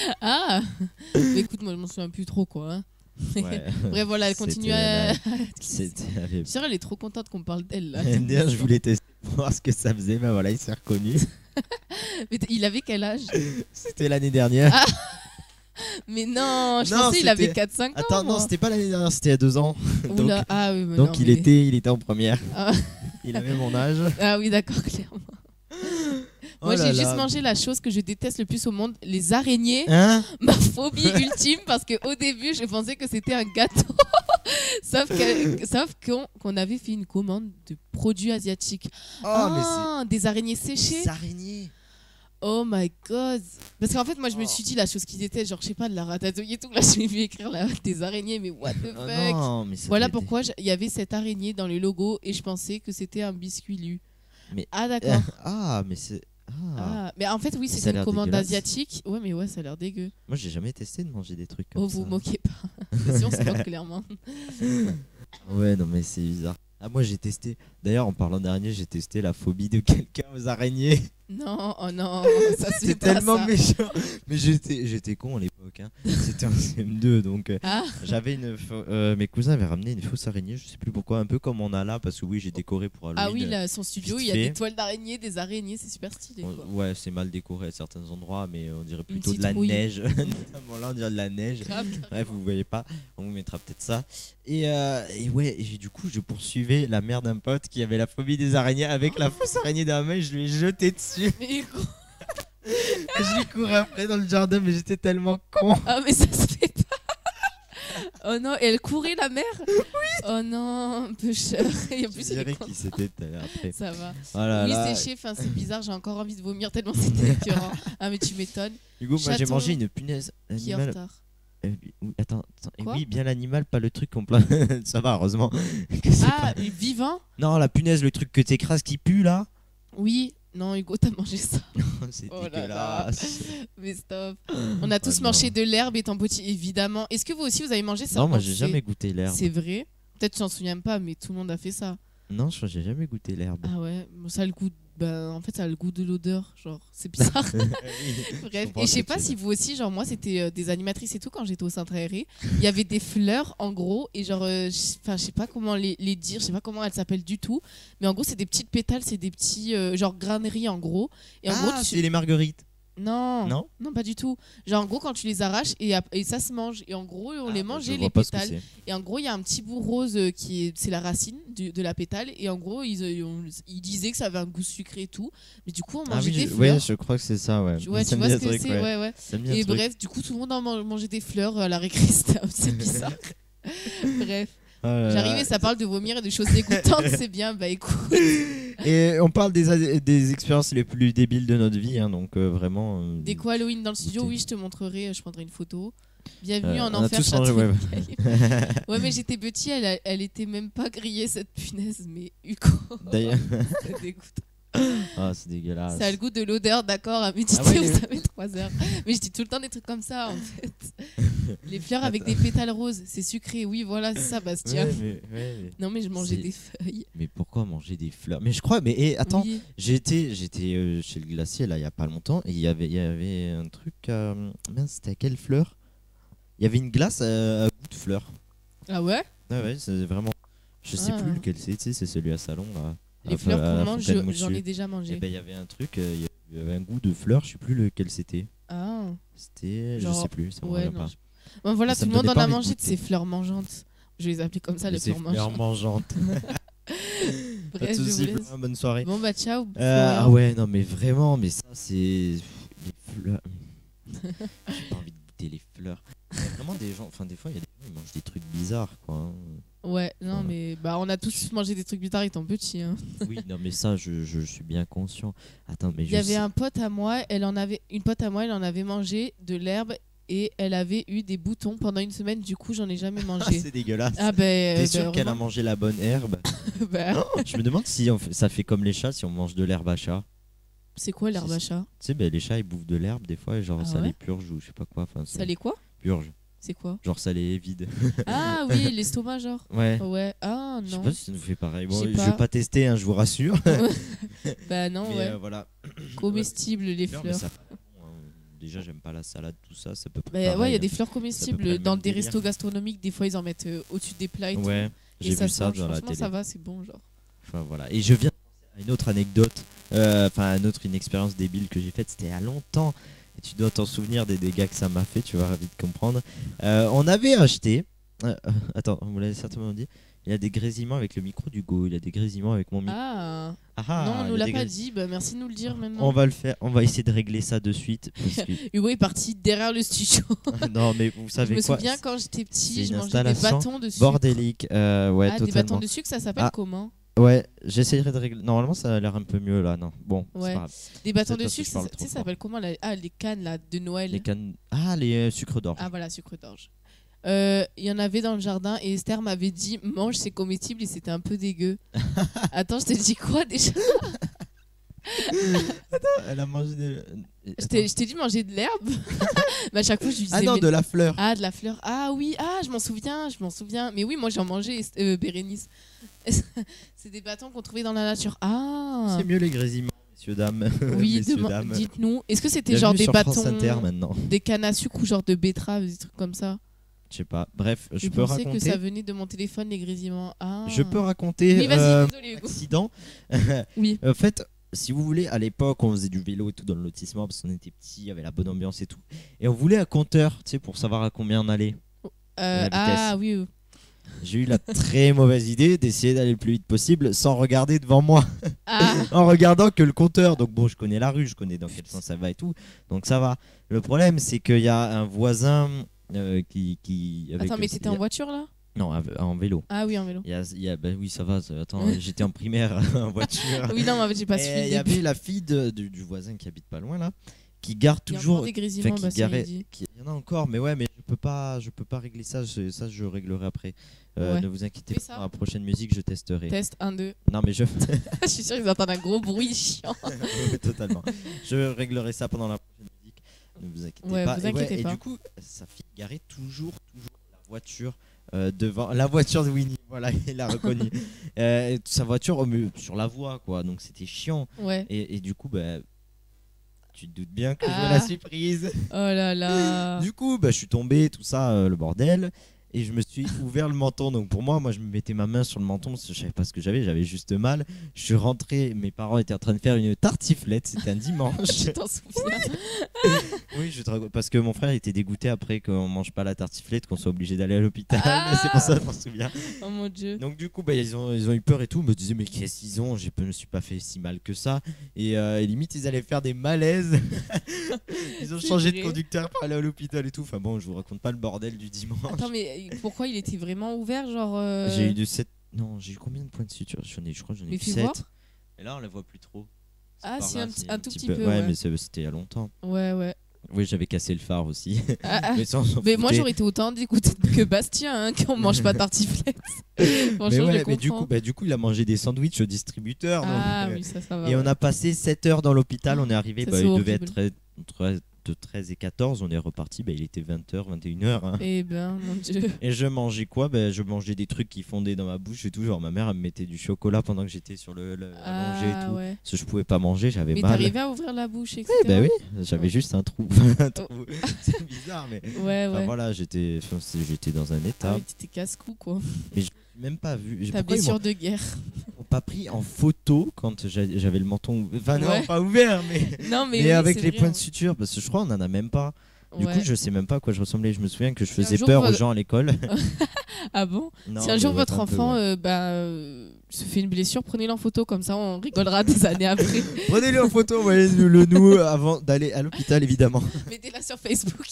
Ah. Mais écoute, moi je m'en souviens plus trop quoi. Hein. Ouais. Bref, voilà, elle continue C'était à. C'était Je suis sûre, elle est trop contente qu'on parle d'elle là. D'ailleurs, je voulais tester pour voir ce que ça faisait. Ben voilà, il s'est reconnu. Mais il avait quel âge? C'était l'année dernière. Ah. Mais non, je Non, pensais qu'il avait c'était- 4-5 ans. Attends, non, moi. c'était pas l'année dernière, c'était il y a 2 ans. Oula, ah oui, mais Donc non, il mais- était en première. Ah. Il avait mon âge. Ah oui, d'accord, clairement. Oh Moi, là j'ai là. juste mangé la chose que je déteste le plus au monde, les araignées. Hein? Ma phobie ultime, parce qu'au début, je pensais que c'était un gâteau. Sauf qu'on avait fait une commande de produits asiatiques. Oh, mais Des araignées c'est séchées. des araignées. Oh my god. Parce qu'en fait, moi, je me suis dit la chose qu'ils étaient, genre, je sais pas, de la ratatouille et tout. Là, je m'ai vu écrire des araignées, mais what the Oh fuck. non, mais ça Voilà doit être- pourquoi il y avait cette araignée dans le logo et je pensais que c'était un biscuit lu. Mais- Ah d'accord. Ah, mais c'est. Ah. Ah. Mais en fait oui Ça a c'était une l'air commande dégueulasse. asiatique. Ouais mais ouais ça a l'air dégueu. Moi, j'ai jamais testé de manger des trucs comme Oh ça. vous moquez pas. Si on se moque clairement. Ouais, non, mais c'est bizarre. Ah, moi, j'ai testé. D'ailleurs, en parlant d'araignées, j'ai testé la phobie de quelqu'un aux araignées. Non, oh non, ça se fait C'est pas tellement ça. méchant. Mais j'étais con à l'époque. Hein. C'était en CM2, donc Ah, j'avais mes cousins avaient ramené une fausse araignée, je sais plus pourquoi, un peu comme on a là, parce que oui, j'ai décoré pour Halloween. ah oui, là, son studio, vite il y a fait. des toiles d'araignée, des araignées, c'est super stylé. Quoi. Ouais, c'est mal décoré à certains endroits, mais on dirait plutôt de la citrouille. neige. Notamment là, on dirait de la neige. Grave. Bref, vous voyez pas, on vous mettra peut-être ça. Et ouais, et du coup, je poursuivais la mère d'un pote qui avait la phobie des araignées avec la fausse araignée dans la main et je lui ai jeté dessus. Mais quoi Et je lui courais après dans le jardin, mais j'étais tellement con. Ah mais ça se fait pas. Oh non, et elle courait la mère. Oui. Oh non, un peu cher. Et en Je plus il est dirais content. qui c'était après. Ça va. Oh là Oui, là. c'est chier, c'est bizarre, j'ai encore envie de vomir tellement c'était écœurant. Ah, mais tu m'étonnes. Hugo, moi j'ai Chaton mangé une punaise Qui est en animale. retard. Oui, attends. Et Quoi oui, bien l'animal, pas le truc qu'on plante. Ça va, heureusement. Que c'est Ah, pas- vivant. Non, la punaise, le truc que t'écrases qui pue là. Oui. Non, Hugo, t'as mangé ça. C'est Oh là là. dégueulasse. Mais stop. On a tous non. mangé de l'herbe étant petit, évidemment. Est-ce que vous aussi, vous avez mangé ça Non, moi quand j'ai c'est- jamais goûté l'herbe. C'est vrai. Peut-être tu t'en souviens pas, mais tout le monde a fait ça. Non, je crois que j'ai jamais goûté l'herbe. Ah ouais, bon, ça a le goût. En fait, ça a le goût de l'odeur. Genre, c'est bizarre. Bref, et je sais pas si vous aussi, genre moi c'était des animatrices et tout quand j'étais au centre aéré. Il y avait des fleurs en gros et genre, je sais pas comment les dire, je sais pas comment elles s'appellent du tout, mais en gros c'est des petites pétales, c'est des petits genre graineries en gros. Et en Ah, gros, c'est les marguerites. non, Non pas du tout. Genre en gros quand tu les arraches et ça se mange et en gros on les mangeait Je les vois pas ce que pétales. c'est. Et en gros, il y a un petit bout rose c'est la racine de la pétale. Et en gros, ils disaient que ça avait un goût sucré et tout. Mais du coup, on Ah mangeait oui, des ouais, fleurs. je crois que c'est ça, ouais. Ouais, Ça tu me vois dit ce un que truc, c'est, ouais, ouais. Ça me dit un Et truc. bref, du coup, tout le monde mangeait des fleurs à la récré. C'est bizarre. Bref, Oh là là. j'arrive et ça parle de vomir et de choses dégoûtantes. C'est bien, bah écoute. Et on parle des expériences les plus débiles de notre vie, hein, donc vraiment. Des quoi Halloween dans le studio, Écoutez. oui, je te montrerai, je prendrai une photo. Bienvenue en on a enfer, tous mangé, ouais. Château. Ouais, mais j'étais petit, elle était même pas grillée cette punaise, mais Hugo. D'ailleurs, C'est dégoûtant. ah, c'est dégueulasse. Ça a le goût de l'odeur, d'accord, à méditer, Ah ouais, vous les- savez, 3 heures. Mais je dis tout le temps des trucs comme ça, en fait. Les fleurs avec des pétales roses, c'est sucré. Oui, voilà, c'est ça, Bastien. Ouais, mais Non, mais je mangeais C'est- des feuilles. mais pourquoi manger des fleurs? Mais je crois, mais attends, Oui. j'étais chez le glacier là il y a pas longtemps et il y avait un truc. Mince, c'était à quelle fleur? Il y avait une glace à goût de fleurs. Ah ouais. Ah ouais, c'est vraiment. Je sais Ah. plus lequel c'est, tu sais, c'est celui à Salon là. Les À- fleurs à qu'on la mange, Fontaine j'en ai Moussue. déjà Et mangé. ben il y avait un truc, il y avait un goût de fleurs, je sais plus lequel c'était. Ah, C'était, je Genre, sais plus, ça me ouais, revient non. pas. Bon, voilà, Mais ça tout me le monde donnait en pas a envie de mangé de goûter. ces fleurs mangeantes. Je les appelais comme ça, les Ces fleurs mangeantes. mangeantes. Pas Bref, de je vous soucis, laisse. bonne soirée. Bon, bah, ciao. Ah ouais, non mais vraiment, mais ça c'est les fleurs. J'ai pas envie de goûter les fleurs. Il y a vraiment des gens, enfin des fois il y a des gens qui mangent des trucs bizarres quoi. hein. Ouais, non, Voilà. mais bah, on a tous mangé des trucs bizarres étant petits. Hein. Oui, non mais ça je suis bien conscient. Attends, mais Il y avait un pote à moi, elle en avait mangé de l'herbe et elle avait eu des boutons pendant une semaine. Du coup, j'en ai jamais mangé. c'est dégueulasse. Ah ben, T'es sûr qu'elle a heureusement. mangé la bonne herbe? Bah, Je me demande si ça fait comme les chats si on mange de l'herbe à chat. c'est quoi l'herbe à chat? Tu sais, ben, les chats ils bouffent de l'herbe des fois et genre Ah ça ouais les purge ou je sais pas quoi. Enfin, Ça les quoi? purge. C'est quoi? Genre ça les vide. Ah oui, l'estomac genre. Ouais. Ouais, ah Je sais non. pas si ça nous fait pareil. Bon, Je sais je pas. vais pas tester, hein, je vous rassure. Bah non, Mais ouais. voilà. Comestibles les Fleurs, fleurs. mais ça- bon, déjà, j'aime pas la salade, tout ça. Ça peut Bah ouais, il y a pareil, des hein. fleurs près comestibles. le Dans même des délire. restos gastronomiques, des fois ils en mettent au-dessus des plats et tout. Ouais, Et j'ai vu se ça mange. dans la Franchement, télé. ça va, c'est bon genre. Enfin, voilà. Et je viens de penser Une autre anecdote, une expérience débile que j'ai faite, c'était il y a longtemps. Et tu dois t'en souvenir des dégâts que ça m'a fait, tu vas vite comprendre. On avait acheté. Attends, on me l'avait certainement dit. Il y a des grésillements avec le micro d'Hugo, il y a des grésillements avec mon micro. Non, on nous l'a pas dit, bah merci de nous le dire maintenant. On va le faire, on va essayer de régler ça de suite. Parce que... Hugo est parti derrière le studio. Non, mais vous savez quoi, je me souviens quand j'étais petit, je mangeais des bâtons de sucre. Bordélique, ouais, totalement. Des bâtons de sucre, ça s'appelle comment ? Ouais, j'essayerai de régler. Normalement, ça a l'air un peu mieux là, non. Bon, ouais. c'est pas grave. Des bâtons de sucre, ça s'appelle comment les cannes là, de Noël. Les cannes. Ah, les sucres d'orge. Ah, voilà, sucre d'orge. Il y en avait dans le jardin et Esther m'avait dit mange, c'est comestible et c'était un peu dégueu. Attends, je t'ai dit quoi déjà? Attends, elle a mangé je t'ai dit manger de l'herbe. Mais à chaque fois je lui disais. Ah non, de la fleur. Ah, de la fleur. Ah oui, je m'en souviens. Mais oui, moi j'en mangeais, Bérénice. C'est des bâtons qu'on trouvait dans la nature. Ah. C'est mieux les grésillements, messieurs dames. Oui, dames. Dites-nous. Est-ce que c'était Bienvenue genre des sur bâtons France Inter, maintenant. Des cannes à sucre ou genre de betterave, des trucs comme ça? Je sais pas. Bref, je pensais peux raconter. que ça venait de mon téléphone, les grésillements. Ah. Je peux raconter oui, vas-y, désolé, Hugo. accident. Oui. En fait, si vous voulez, à l'époque, on faisait du vélo et tout dans le lotissement parce qu'on était petits, il y avait la bonne ambiance et tout. Et on voulait un compteur, tu sais, pour savoir à combien on allait. Ah oui. J'ai eu la très mauvaise idée d'essayer d'aller le plus vite possible sans regarder devant moi. En regardant que le compteur. Donc bon, je connais la rue, je connais dans quel sens ça va et tout. Donc ça va. Le problème, c'est qu'il y a un voisin qui avec Attends, mais t'étais en voiture là? Non, en vélo. Ah oui, en vélo. Oui, ça va. Attends, j'étais en primaire en voiture. Oui, non, mais j'ai pas suivi. Il y avait la fille du voisin qui habite pas loin là, qui garde toujours. Il y en a encore, mais ouais, mais je peux pas régler ça. Ça, je réglerai après. Ne vous inquiétez pas. Dans la prochaine musique, je testerai. Test 1, 2. Non, mais je. Je suis sûr qu'ils entendent un gros bruit chiant. Oui, totalement. Je réglerai ça pendant la prochaine musique. Ne vous inquiétez pas. Vous inquiétez pas. Et du coup, sa fille garait toujours la voiture. Devant la voiture de Winnie, voilà, il l'a reconnu. Sa voiture sur la voie, quoi, donc c'était chiant. Ouais. Et du coup, tu te doutes bien que je me la suis prise. Oh là là. Du coup, je suis tombé, tout ça, le bordel. Et je me suis ouvert le menton. Donc pour moi, je me mettais ma main sur le menton parce que je savais pas ce que j'avais juste mal. Je suis rentré, mes parents étaient en train de faire une tartiflette, c'était un dimanche. Tu t'en souviens? Oui, parce que mon frère était dégoûté après qu'on mange pas la tartiflette, qu'on soit obligé d'aller à l'hôpital. C'est pour ça que je m'en souviens. Oh mon dieu. Donc du coup, ils ont eu peur et tout. Ils me disaient mais qu'est-ce qu'ils ont? Je me suis pas fait si mal que ça. Et limite, ils allaient faire des malaises. Ils ont changé de conducteur pour aller à l'hôpital et tout. Enfin bon, je vous raconte pas le bordel du dimanche. Attends, mais pourquoi il était vraiment ouvert, genre J'ai eu 7. Non, j'ai eu combien de points de suture? Je crois que j'en ai eu 7. Et là, on la voit plus trop. Si, un tout petit peu. Ouais, mais c'était il y a longtemps. Ouais. Oui, j'avais cassé le phare aussi. Mais moi, j'aurais été autant dégoûté que Bastien, qu'on mange pas de tartiflette. Mais du coup, il a mangé des sandwichs au distributeur. Oui, ça va. Et on a passé 7 heures dans l'hôpital. On est arrivé, il devait être de 13 et 14, on est reparti, il était 20h, 21h. Hein. Eh ben, mon Dieu. Et je mangeais quoi? Je mangeais des trucs qui fondaient dans ma bouche et tout. Genre, ma mère, elle me mettait du chocolat pendant que j'étais sur le allongé et tout. Ouais. Parce que je pouvais pas manger, j'avais mal. Mais t'arrivais à ouvrir la bouche, etc. Oui, j'avais juste un trou. C'est bizarre, mais. Ouais. Voilà, j'étais dans un état. Ah oui, t'étais casse-cou, quoi. Mais je n'ai même pas vu. Ta blessure de guerre. Pas pris en photo quand j'avais le menton non, pas ouvert, mais avec les points de suture, parce que je crois on en a même pas. Du coup, je sais même pas à quoi je ressemblais. Je me souviens que je faisais peur aux gens à l'école. Ah bon? Si un jour votre enfant se fait une blessure, prenez-le en photo, comme ça on rigolera des années après. Prenez-le en photo, envoyez-le nous avant d'aller à l'hôpital, évidemment. Mettez-la sur Facebook.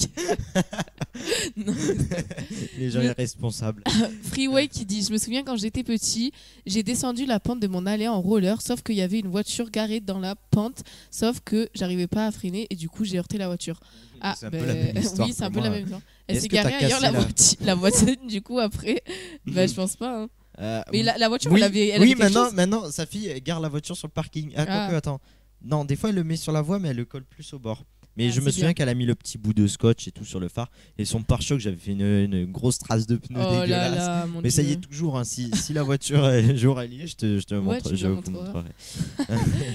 Non. Les gens irresponsables. Freeway qui dit: je me souviens quand j'étais petit, j'ai descendu la pente de mon allée en roller, sauf qu'il y avait une voiture garée dans la pente, sauf que j'arrivais pas à freiner et du coup j'ai heurté la voiture. C'est un peu la même histoire. Oui, c'est un peu la même histoire. Elle s'est garée ailleurs, la voiture, du coup, après. Je pense pas. Mais la voiture, elle avait. Oui, maintenant, sa fille gare la voiture sur le parking. Attends. Non, des fois, elle le met sur la voie, mais elle le colle plus au bord. Mais je me souviens qu'elle a mis le petit bout de scotch et tout sur le phare. Et son pare-choc, j'avais fait une grosse trace de pneu dégueulasse. Mais ça y est, toujours. Hein, si la voiture est jour alliée, je te montrerai.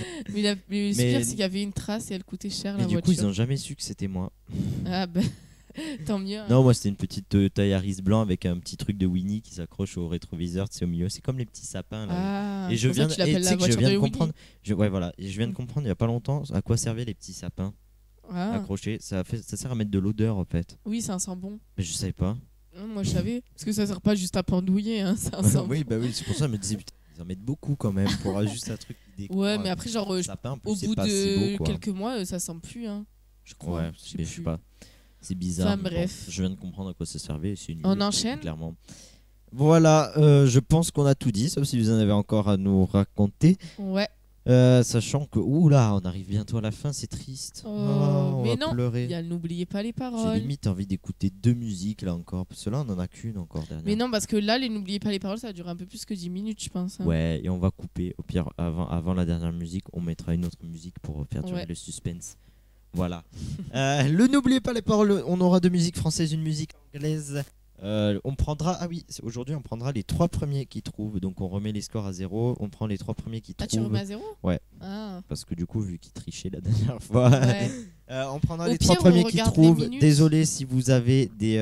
Mais le pire, c'est qu'il y avait une trace et elle coûtait cher, la voiture. Et du coup, ils n'ont jamais su que c'était moi. Ah ben. Tant mieux. Hein. Non, moi c'était une petite Toyota Yaris blanc avec un petit truc de Winnie qui s'accroche au rétroviseur, c'est au milieu. C'est comme les petits sapins là. Ah, et je viens, tu l'appelles tu sais la que je voiture viens de de Winnie. comprendre. Ouais, voilà. Et je viens de comprendre il y a pas longtemps à quoi servaient les petits sapins accrochés. Ça sert à mettre de l'odeur en fait. Oui, ça sent bon. Mais je savais pas. Moi je savais. Parce que ça sert pas juste à pendouiller, hein, ça sent Oui, bah oui, c'est pour ça que je me disais putain, ils en mettent beaucoup quand même pour juste un truc qui décore. Ouais, mais après, genre, sapin, en plus, au c'est bout pas de si beau, quoi. quelques mois, ça sent plus, hein. Je crois. Ouais, mais je sais pas. C'est bizarre. Enfin, bref. Bon, je viens de comprendre à quoi ça servait. Et c'est nul, On enchaîne clairement. Voilà, je pense qu'on a tout dit, sauf si vous en avez encore à nous raconter. Ouais. Sachant que, oula, on arrive bientôt à la fin, c'est triste. On mais va non, pleurer. n'oubliez pas les J'ai paroles. limite envie d'écouter 2 musiques là encore. Parce que là, on en a qu'une encore dernière. Mais non, parce que là, n'oubliez pas les paroles, ça va durer un peu plus que 10 minutes, je pense. Hein. Ouais, et on va couper. Au pire, avant la dernière musique, on mettra une autre musique pour faire durer le suspense. Voilà. Le n'oubliez pas les paroles, on aura 2 musiques françaises, une musique anglaise. On prendra, aujourd'hui on prendra les 3 premiers qui trouvent, donc on remet les scores à 0, on prend les 3 premiers qui trouvent. Ah, tu remets à 0 ? Ouais. Ah. Parce que du coup, vu qu'ils trichaient la dernière fois, ouais. on prendra les pire, 3 premiers qui trouvent. Les Désolé si vous avez des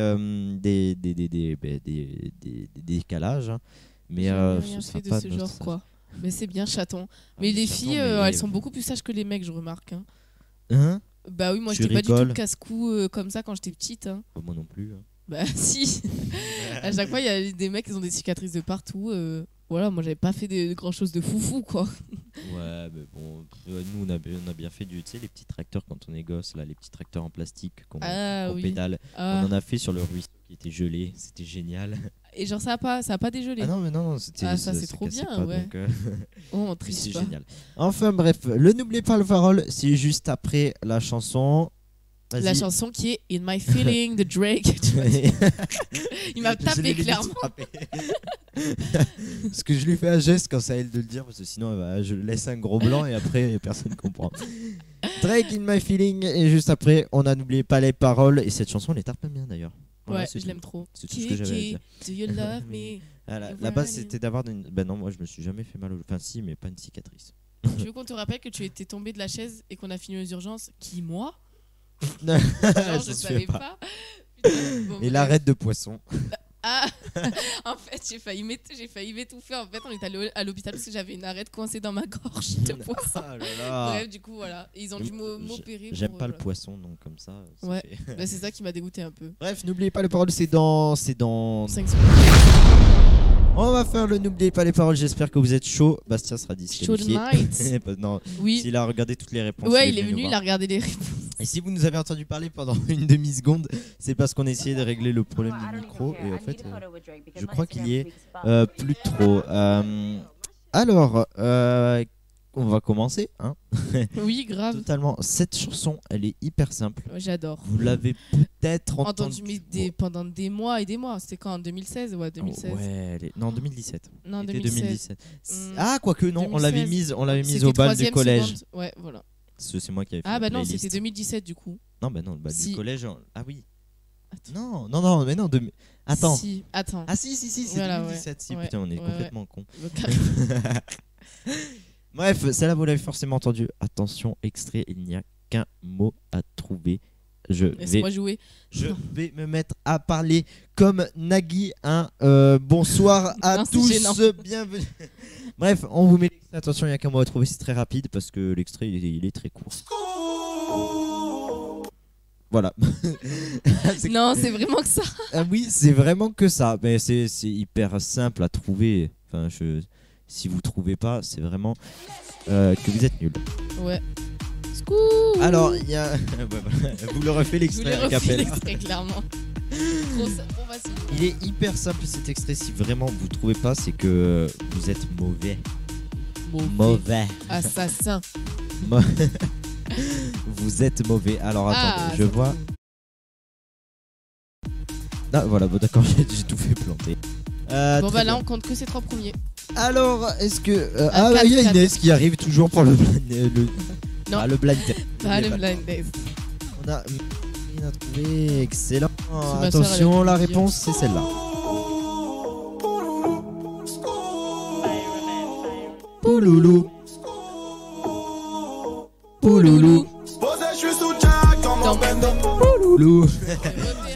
décalages, hein. Mais rien ce fait sera de pas ce genre, quoi. Mais c'est bien chaton. Mais les filles, elles sont beaucoup plus sages que les mecs, je remarque. Hein. Hein ? Bah oui, moi Tu j'étais pas du rigoles. tout casse-cou comme ça quand j'étais petite. Hein. Moi non plus. Hein. Bah si. À chaque fois, il y a des mecs qui ont des cicatrices de partout. Voilà, moi j'avais pas fait de grand chose de foufou, quoi. Ouais, mais bon, nous on a bien fait tu sais, les petits tracteurs quand on est gosse, là, les petits tracteurs en plastique qu'on pédale. On en a fait sur le ruisseau qui était gelé, c'était génial. Et genre ça a pas dégelé. Ah non, mais non, c'était ça c'est trop bien, pas, ouais. Donc, on triche c'est pas. génial. Enfin bref, le n'oubliez pas le parole, c'est juste après la chanson. Vas-y. La chanson qui est In My Feeling de Drake. Il m'a tapé clairement. Parce que je lui fais un geste quand c'est à elle de le dire, parce que sinon je laisse un gros blanc et après personne ne comprend. Drake In My Feeling, et juste après on a n'oublié pas les paroles, et cette chanson elle est tarpin bien d'ailleurs. Voilà, ouais, je l'aime trop. C'est tout ce que j'avais à dire. Do you love me? La base c'était d'avoir une. Ben non, moi je me suis jamais fait mal au. Enfin si, mais pas une cicatrice. Tu veux qu'on te rappelle que tu étais tombé de la chaise et qu'on a fini aux urgences? Qui, moi? Non, je savais pas. Putain, bon, et l'arête de poisson. Ah, en fait, j'ai failli m'étouffer. En fait, on est allé à l'hôpital parce que j'avais une arête coincée dans ma gorge de poisson. Oh là là. Bref, du coup, voilà. Et ils ont dû m'opérer. J'aime pas le poisson, donc comme ça. Ouais, bah, c'est ça qui m'a dégoûté un peu. Bref, n'oubliez pas les paroles, c'est dans 5 secondes. On va faire le n'oubliez pas les paroles, j'espère que vous êtes chaud. Bastien sera disqualifié. Non, oui. S'il a regardé toutes les réponses. Ouais, il est venu, il a regardé les réponses. Et si vous nous avez entendu parler pendant une demi-seconde, c'est parce qu'on essayait de régler le problème du micro. Et en fait, je crois qu'il y est plus trop. Alors, on va commencer. Hein. Oui, grave. Totalement. Cette chanson, elle est hyper simple. Ouais, j'adore. Vous l'avez peut-être entendu pendant des mois et des mois. C'était quand, en 2016? Ouais, 2016. Ouais, non, 2017. Non, 2017. Ah, quoique non, 2016. on l'avait mise au bal du collège. Seconde. Ouais, voilà. C'est moi qui avais fait. Ah bah non, c'était 2017 du coup. Non, bah non, le bal du collège. Ah oui. Attends. Non, mais non. Attends. Si, attends. Ah si, c'est voilà, 2017. Ouais. Si, putain, on est complètement cons. Ouais. Bref, celle-là, vous l'avez forcément entendu. Attention, extrait, il n'y a qu'un mot à trouver. Laisse-moi jouer. Je vais me mettre à parler comme Nagui. Bonsoir à tous. Bienvenue. Bref, on vous met l'extrait. Attention, il n'y a qu'un mot à trouver. C'est très rapide parce que l'extrait, il est très court. Voilà. Non, c'est vraiment que ça. Ah oui, c'est vraiment que ça. Mais c'est hyper simple à trouver. Enfin, si vous trouvez pas, c'est vraiment que vous êtes nuls. Ouais. Alors, il y a. Vous le refaites l'extrait à capella. L'extrait, clairement. Trop facile. Il est hyper simple cet extrait. Si vraiment vous trouvez pas, c'est que vous êtes mauvais. Mauvais. Assassin. Vous êtes mauvais. Alors attendez, je vois. Ah voilà, bon d'accord, j'ai tout fait planter. Bon bah là on compte que ces 3 premiers. Alors, est-ce que... il y a Inès qui arrive toujours pour le blind test. Pas le blind test. On a trouvé, excellent. Attention, la réponse c'est celle-là. Pouloulou. Pouloulou. Pouloulou.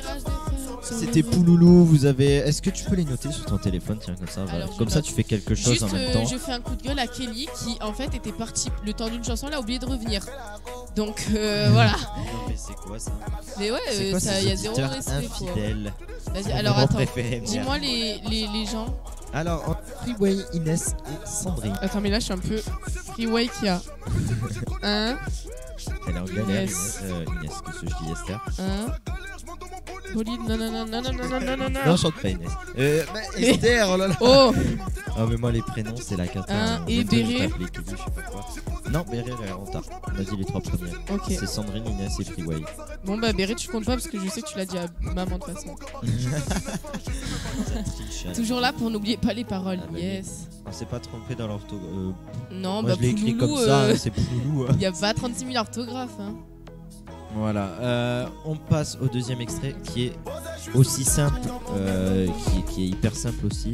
C'était Pouloulou. Vous avez. Est-ce que tu peux les noter sur ton téléphone? Tiens, comme ça, voilà. Alors, Comme ça, tu fais quelque chose juste, en même temps. je fais un coup de gueule à Kelly qui en fait était partie le temps d'une chanson, elle a oublié de revenir. Donc voilà. Non, mais c'est quoi ça? Mais ouais, C'est quoi, ça ces y a zéro auditeurs respect. Quoi. infidèles? Vas-y, Mon alors moment attends. préféré, Dis-moi les gens. Alors, Freeway, Inès et Sandrine. Attends, mais là je suis un peu Freeway qui a 1. Elle est en galère, Inès. Inès, que ce je dis Esther. 1. Pauline, non. Non, chante pas Inès. Esther, oh là là. Oh. Ah, mais moi, les prénoms, c'est la cata. Et Béré. Je sais pas quoi. Non, Béré, elle est en retard. On a dit les 3 premiers. Ok. C'est Sandrine, Inès et Freeway. Bon bah Béré, tu comptes pas parce que je sais que tu l'as dit à maman de toute façon. Toujours là pour n'oublier pas les paroles. Ah, bah, Yes. On s'est pas trompé dans l'orthographe. Non, Moi, bah je l'ai écrit Pouloulou, comme ça, c'est Pouloulou. Il y a pas 36 000 orthographes. Hein. Voilà, on passe au deuxième extrait qui est aussi simple, qui est hyper simple aussi.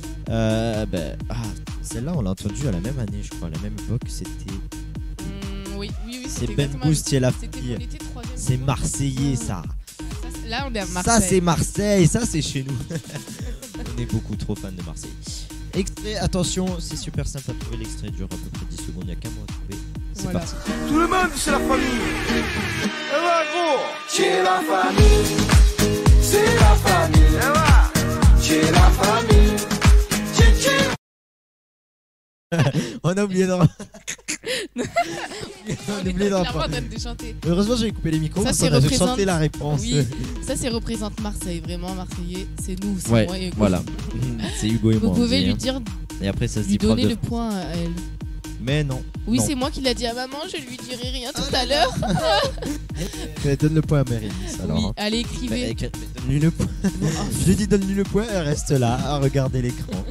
Celle-là, on l'a entendue à la même année, je crois, à la même époque. C'était. Oui. C'est c'était Ben exactement Goustier la C'était fille. qu'on était troisième. C'est Marseillais, ça. Là, on est à Marseille. Ça, c'est Marseille, ça, c'est chez nous. On est beaucoup trop fans de Marseille. Extrait, attention, c'est super simple à trouver. L'extrait dure à peu près 10 secondes, il n'y a qu'un mot à trouver. C'est Voilà. parti. Tout le monde, c'est la famille. Eh ouais, gros. C'est la famille, c'est la famille, Eh ouais. c'est la famille. On a oublié d'en. On est clairement en train de chanter. Heureusement, j'ai coupé les micros. Ça, parce c'est qu'on avait représente- chanté la réponse. Oui, ça c'est représente Marseille, vraiment Marseillais, c'est nous, c'est Ouais, moi et Hugo. voilà. C'est Hugo et Vous moi. on pouvez dit, lui hein. dire, Et après, ça se lui dit prof donner de. le point à elle. Mais non. Oui, non. c'est moi qui l'a dit à maman, je lui dirai rien tout à l'heure. Donne le point à Mary. Alors. Oui, hein. allez, écrivez. Mais donne-lui le point. Je lui dis donne-lui le point, elle reste là à regarder l'écran.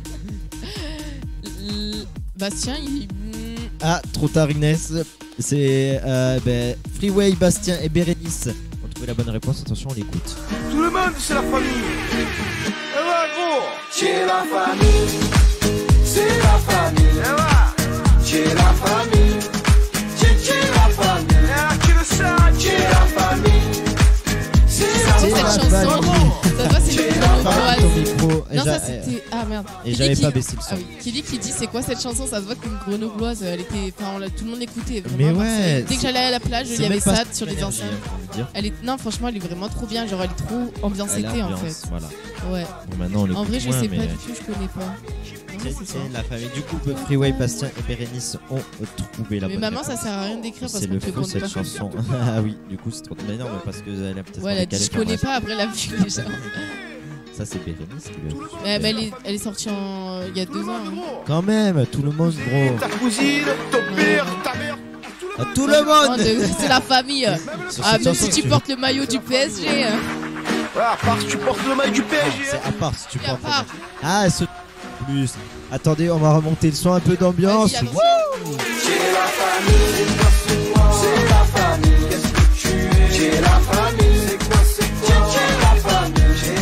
Bastien, il. Ah, trop tard Inès. C'est Freeway, Bastien et Bérénice ont trouvé la bonne réponse. Attention, on l'écoute. Tout le monde, c'est la famille. Eh ouais, gros. C'est la famille, c'est la famille, Eh ouais. c'est la famille, c'est la famille, Eh, qui le sait, c'est la famille, c'est la Cette la chanson, famille. ça va, c'est C'est le la Parle ton Grenobloise. micro. Et Non, j'a- ça c'était. Ah merde. Et Kelly j'avais qui- pas baissé le son. Ah oui, Kelly qui dit c'est quoi cette chanson, ça se voit qu'une grenobloise, elle était. Enfin, tout le monde écoutait. Vraiment, Mais à ouais, Marseille. Dès c'est- que j'allais à la plage, il C'est y avait même pas ça sur les l'énergie, enceintes. hein, faut le dire. Elle est... Non, franchement, elle est vraiment trop bien. Genre, elle est trop ambiance Elle été en ambiance, fait. Voilà. Ouais. Bon, maintenant, on l'écoute En vrai, je moins, sais mais- pas du tout, je connais pas. Non, Tiens, c'est ça. tiens, la famille. Du coup, Freeway, Bastien et Bérénice ont trouvé la Mais bonne maman, réponse. ça sert à rien d'écrire parce C'est qu'on le te feu compte cette pas. chanson. Ah oui, du coup c'est trop. Mais non, mais parce que elle a peut-être. Ouais, elle a dit je connais pas, après elle a vu les gens. Ça c'est Bérénice qui lui a dit. Mais elle est sortie il y a 2 ans. Hein. Quand même, tout le monde, gros. Ta cousine, ton père, ta mère. À tout le monde. C'est la famille. Sur Ah, cette même chanson, si tu portes le maillot du PSG. Hein. Ouais, à part si tu portes le maillot du PSG. C'est à part si tu Et à portes. part. Ah, ce plus. Attendez, on va remonter le son un peu d'ambiance. Vas-y, allons-y. Wouh. C'est la famille, c'est la famille, qu'est-ce que tu es? C'est la famille, c'est quoi, c'est la famille, c'est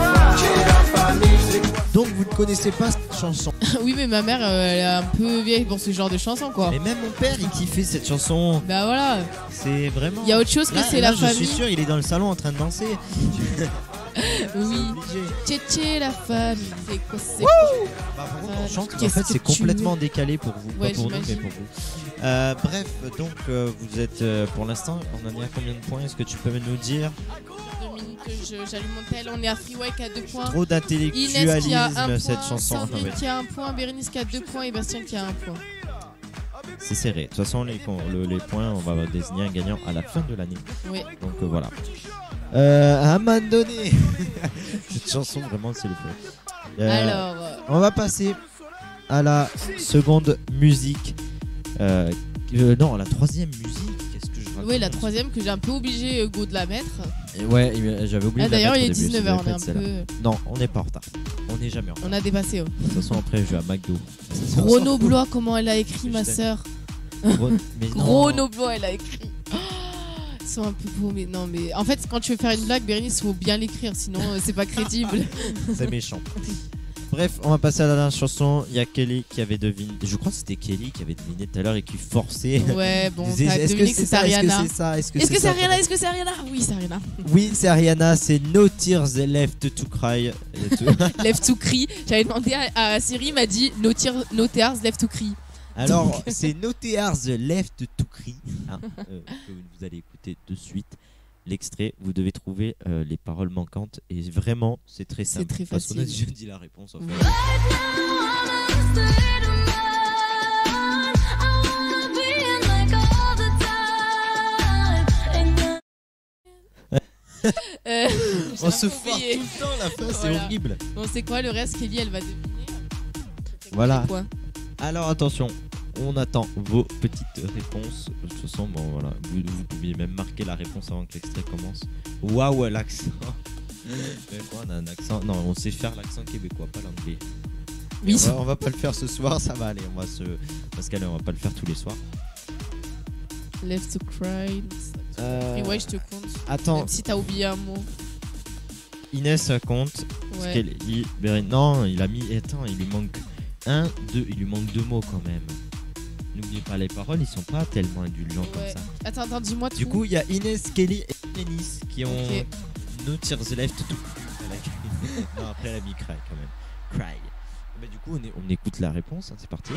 la famille, c'est quoi? Donc vous ne connaissez pas cette chanson. Oui, mais ma mère, elle est un peu vieille pour ce genre de chanson, quoi. Mais même mon père, il kiffait cette chanson. Bah voilà. C'est vraiment. Il y a autre chose que Là, c'est là, la je famille. suis sûr, il est dans le salon en train de danser. Oui. Obligé. Tchétché, la famille. C'est quoi, c'est Bah, par contre, on chante, mais en Qu'est-ce fait, que c'est tu complètement décalé pour vous. Ouais, pas pour nous, mais j'imagine. pour vous. Bref, donc, vous êtes pour l'instant, on en est à combien de points? Est-ce que tu peux nous dire? 2 minutes que j'allume mon tel. On est à Freeway qui a 2 points. Trop Inès qui a 1 d'intellectualisme, point. cette chanson. Sandrine Ah ouais. qui a 1 point. Bérénice qui a 2 points. Et Bastien qui a 1 point. C'est serré. De toute façon, les points, on va désigner un gagnant à la fin de l'année. Oui. Donc voilà. À un moment donné, cette chanson, vraiment, c'est le feu. Alors. On va passer à la seconde musique. Non, la troisième musique. Qu'est-ce que je raconte? Oui, la troisième que j'ai un peu obligé Hugo de la mettre. Ouais, j'avais oublié. Ah, de la d'ailleurs, mettre il est au début, 19h, on est j'avais un fait celle-là. peu. Non, on n'est pas en retard. On n'est jamais en retard. On a dépassé. De toute façon, après, je vais à McDo. Grenoblois, comment elle a écrit, ma Putain. sœur. Mais non. Grenoblois, elle a écrit. Ils sont un peu paumés. Non, mais en fait, quand tu veux faire une blague, Bérénice, il faut bien l'écrire, sinon c'est pas crédible. C'est méchant. Bref, on va passer à la dernière chanson. Il y a Kelly qui avait deviné. Je crois que c'était Kelly qui avait deviné tout à l'heure et qui forçait. Ouais, bon, disait, t'as est-ce deviné que que c'est Ariana. Est-ce que c'est ça Est-ce que c'est Ariana? Est-ce que c'est Ariana? Oui, c'est Ariana. Oui, c'est Ariana. C'est No Tears Left to Cry. Left to Cry. J'avais demandé à Siri, il m'a dit No Tears Left to Cry. Alors, c'est No Tears Left to Cry que vous allez écouter de suite. L'extrait, vous devez trouver les paroles manquantes et vraiment c'est très simple. C'est très parce qu'on a facile. déjà dit la réponse en fait. On se foire tout le temps la fin, c'est Voilà. horrible. Bon, c'est quoi le reste? Kelly, elle va deviner. Voilà. Quoi. Alors attention, on attend vos petites réponses. De toute façon, bon voilà, vous pouviez même marquer la réponse avant que l'extrait commence. Waouh, l'accent. Quoi, on a un accent. Non, on sait faire l'accent québécois, pas l'anglais. Oui. On va pas le faire ce soir, ça va aller. On va se. Pascal, on va pas le faire tous les soirs. Left to Cry. Et ouais, je te compte. Attends, Même si t'as oublié un mot. Inès ça compte. Ouais. Non, il a mis. Attends, il lui manque 1, 2. Il lui manque 2 mots quand même. N'oubliez pas les paroles, ils sont pas tellement indulgents comme Ouais. ça. Attends, dis-moi tout. Du coup, il y a Inès, Kelly et Denis qui ont Ok. No Tears Left to Non, après elle a mis Cry quand même. Cry. Bah, du coup, on écoute la réponse, hein, c'est parti.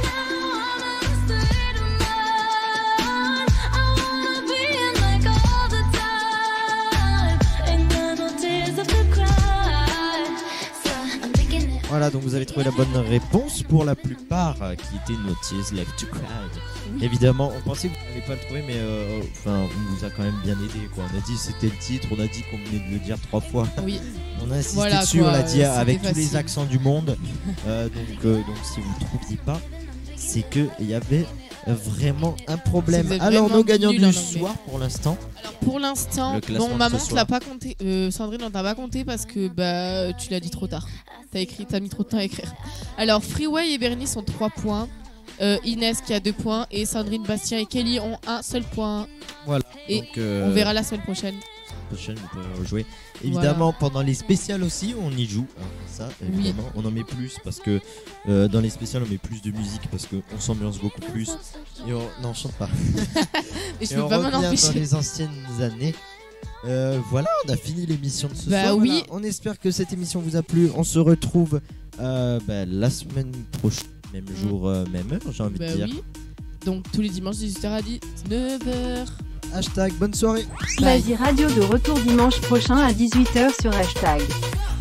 Voilà, donc vous avez trouvé la bonne réponse pour la plupart qui était No Tears Left to Cry. Oui. Évidemment, on pensait que vous n'allez pas le trouver, mais enfin, on vous a quand même bien aidé, quoi. On a dit c'était le titre, on a dit qu'on venait de le dire 3 fois. Oui. On a insisté Voilà, dessus, quoi, on l'a dit c'était avec tous les facile. accents du monde. Donc si vous ne trouviez pas, c'est qu'il y avait vraiment un problème. Si vous êtes Alors, vraiment nos gagnants nuls du en anglais. soir pour l'instant. Alors pour l'instant, Le classement bon, de maman ce te l'a soir. pas compté. Sandrine, on t'a pas compté parce que bah tu l'as dit trop tard. T'as mis trop de temps à écrire. Alors Freeway et Bernie sont 3 points. Inès qui a 2 points et Sandrine, Bastien et Kelly ont un seul point. Voilà. Et Donc, on verra la semaine prochaine. Prochaine, vous pourrez rejouer. Évidemment, pendant les spéciales aussi, on y joue. Hein, ça, évidemment, on en met plus parce que dans les spéciales, on met plus de musique parce qu'on s'ambiance beaucoup plus. Et non, je chante pas. Et je Et peux on pas m'en revient dans empêcher. les anciennes années. Voilà, on a fini l'émission de ce Bah soir. oui. Voilà, on espère que cette émission vous a plu. On se retrouve la semaine prochaine, même jour, même heure, j'ai envie Bah de dire. oui. Donc tous les dimanches 18h à 19h. Hashtag bonne soirée. Vas-y Radio de retour dimanche prochain à 18h sur Hashtag.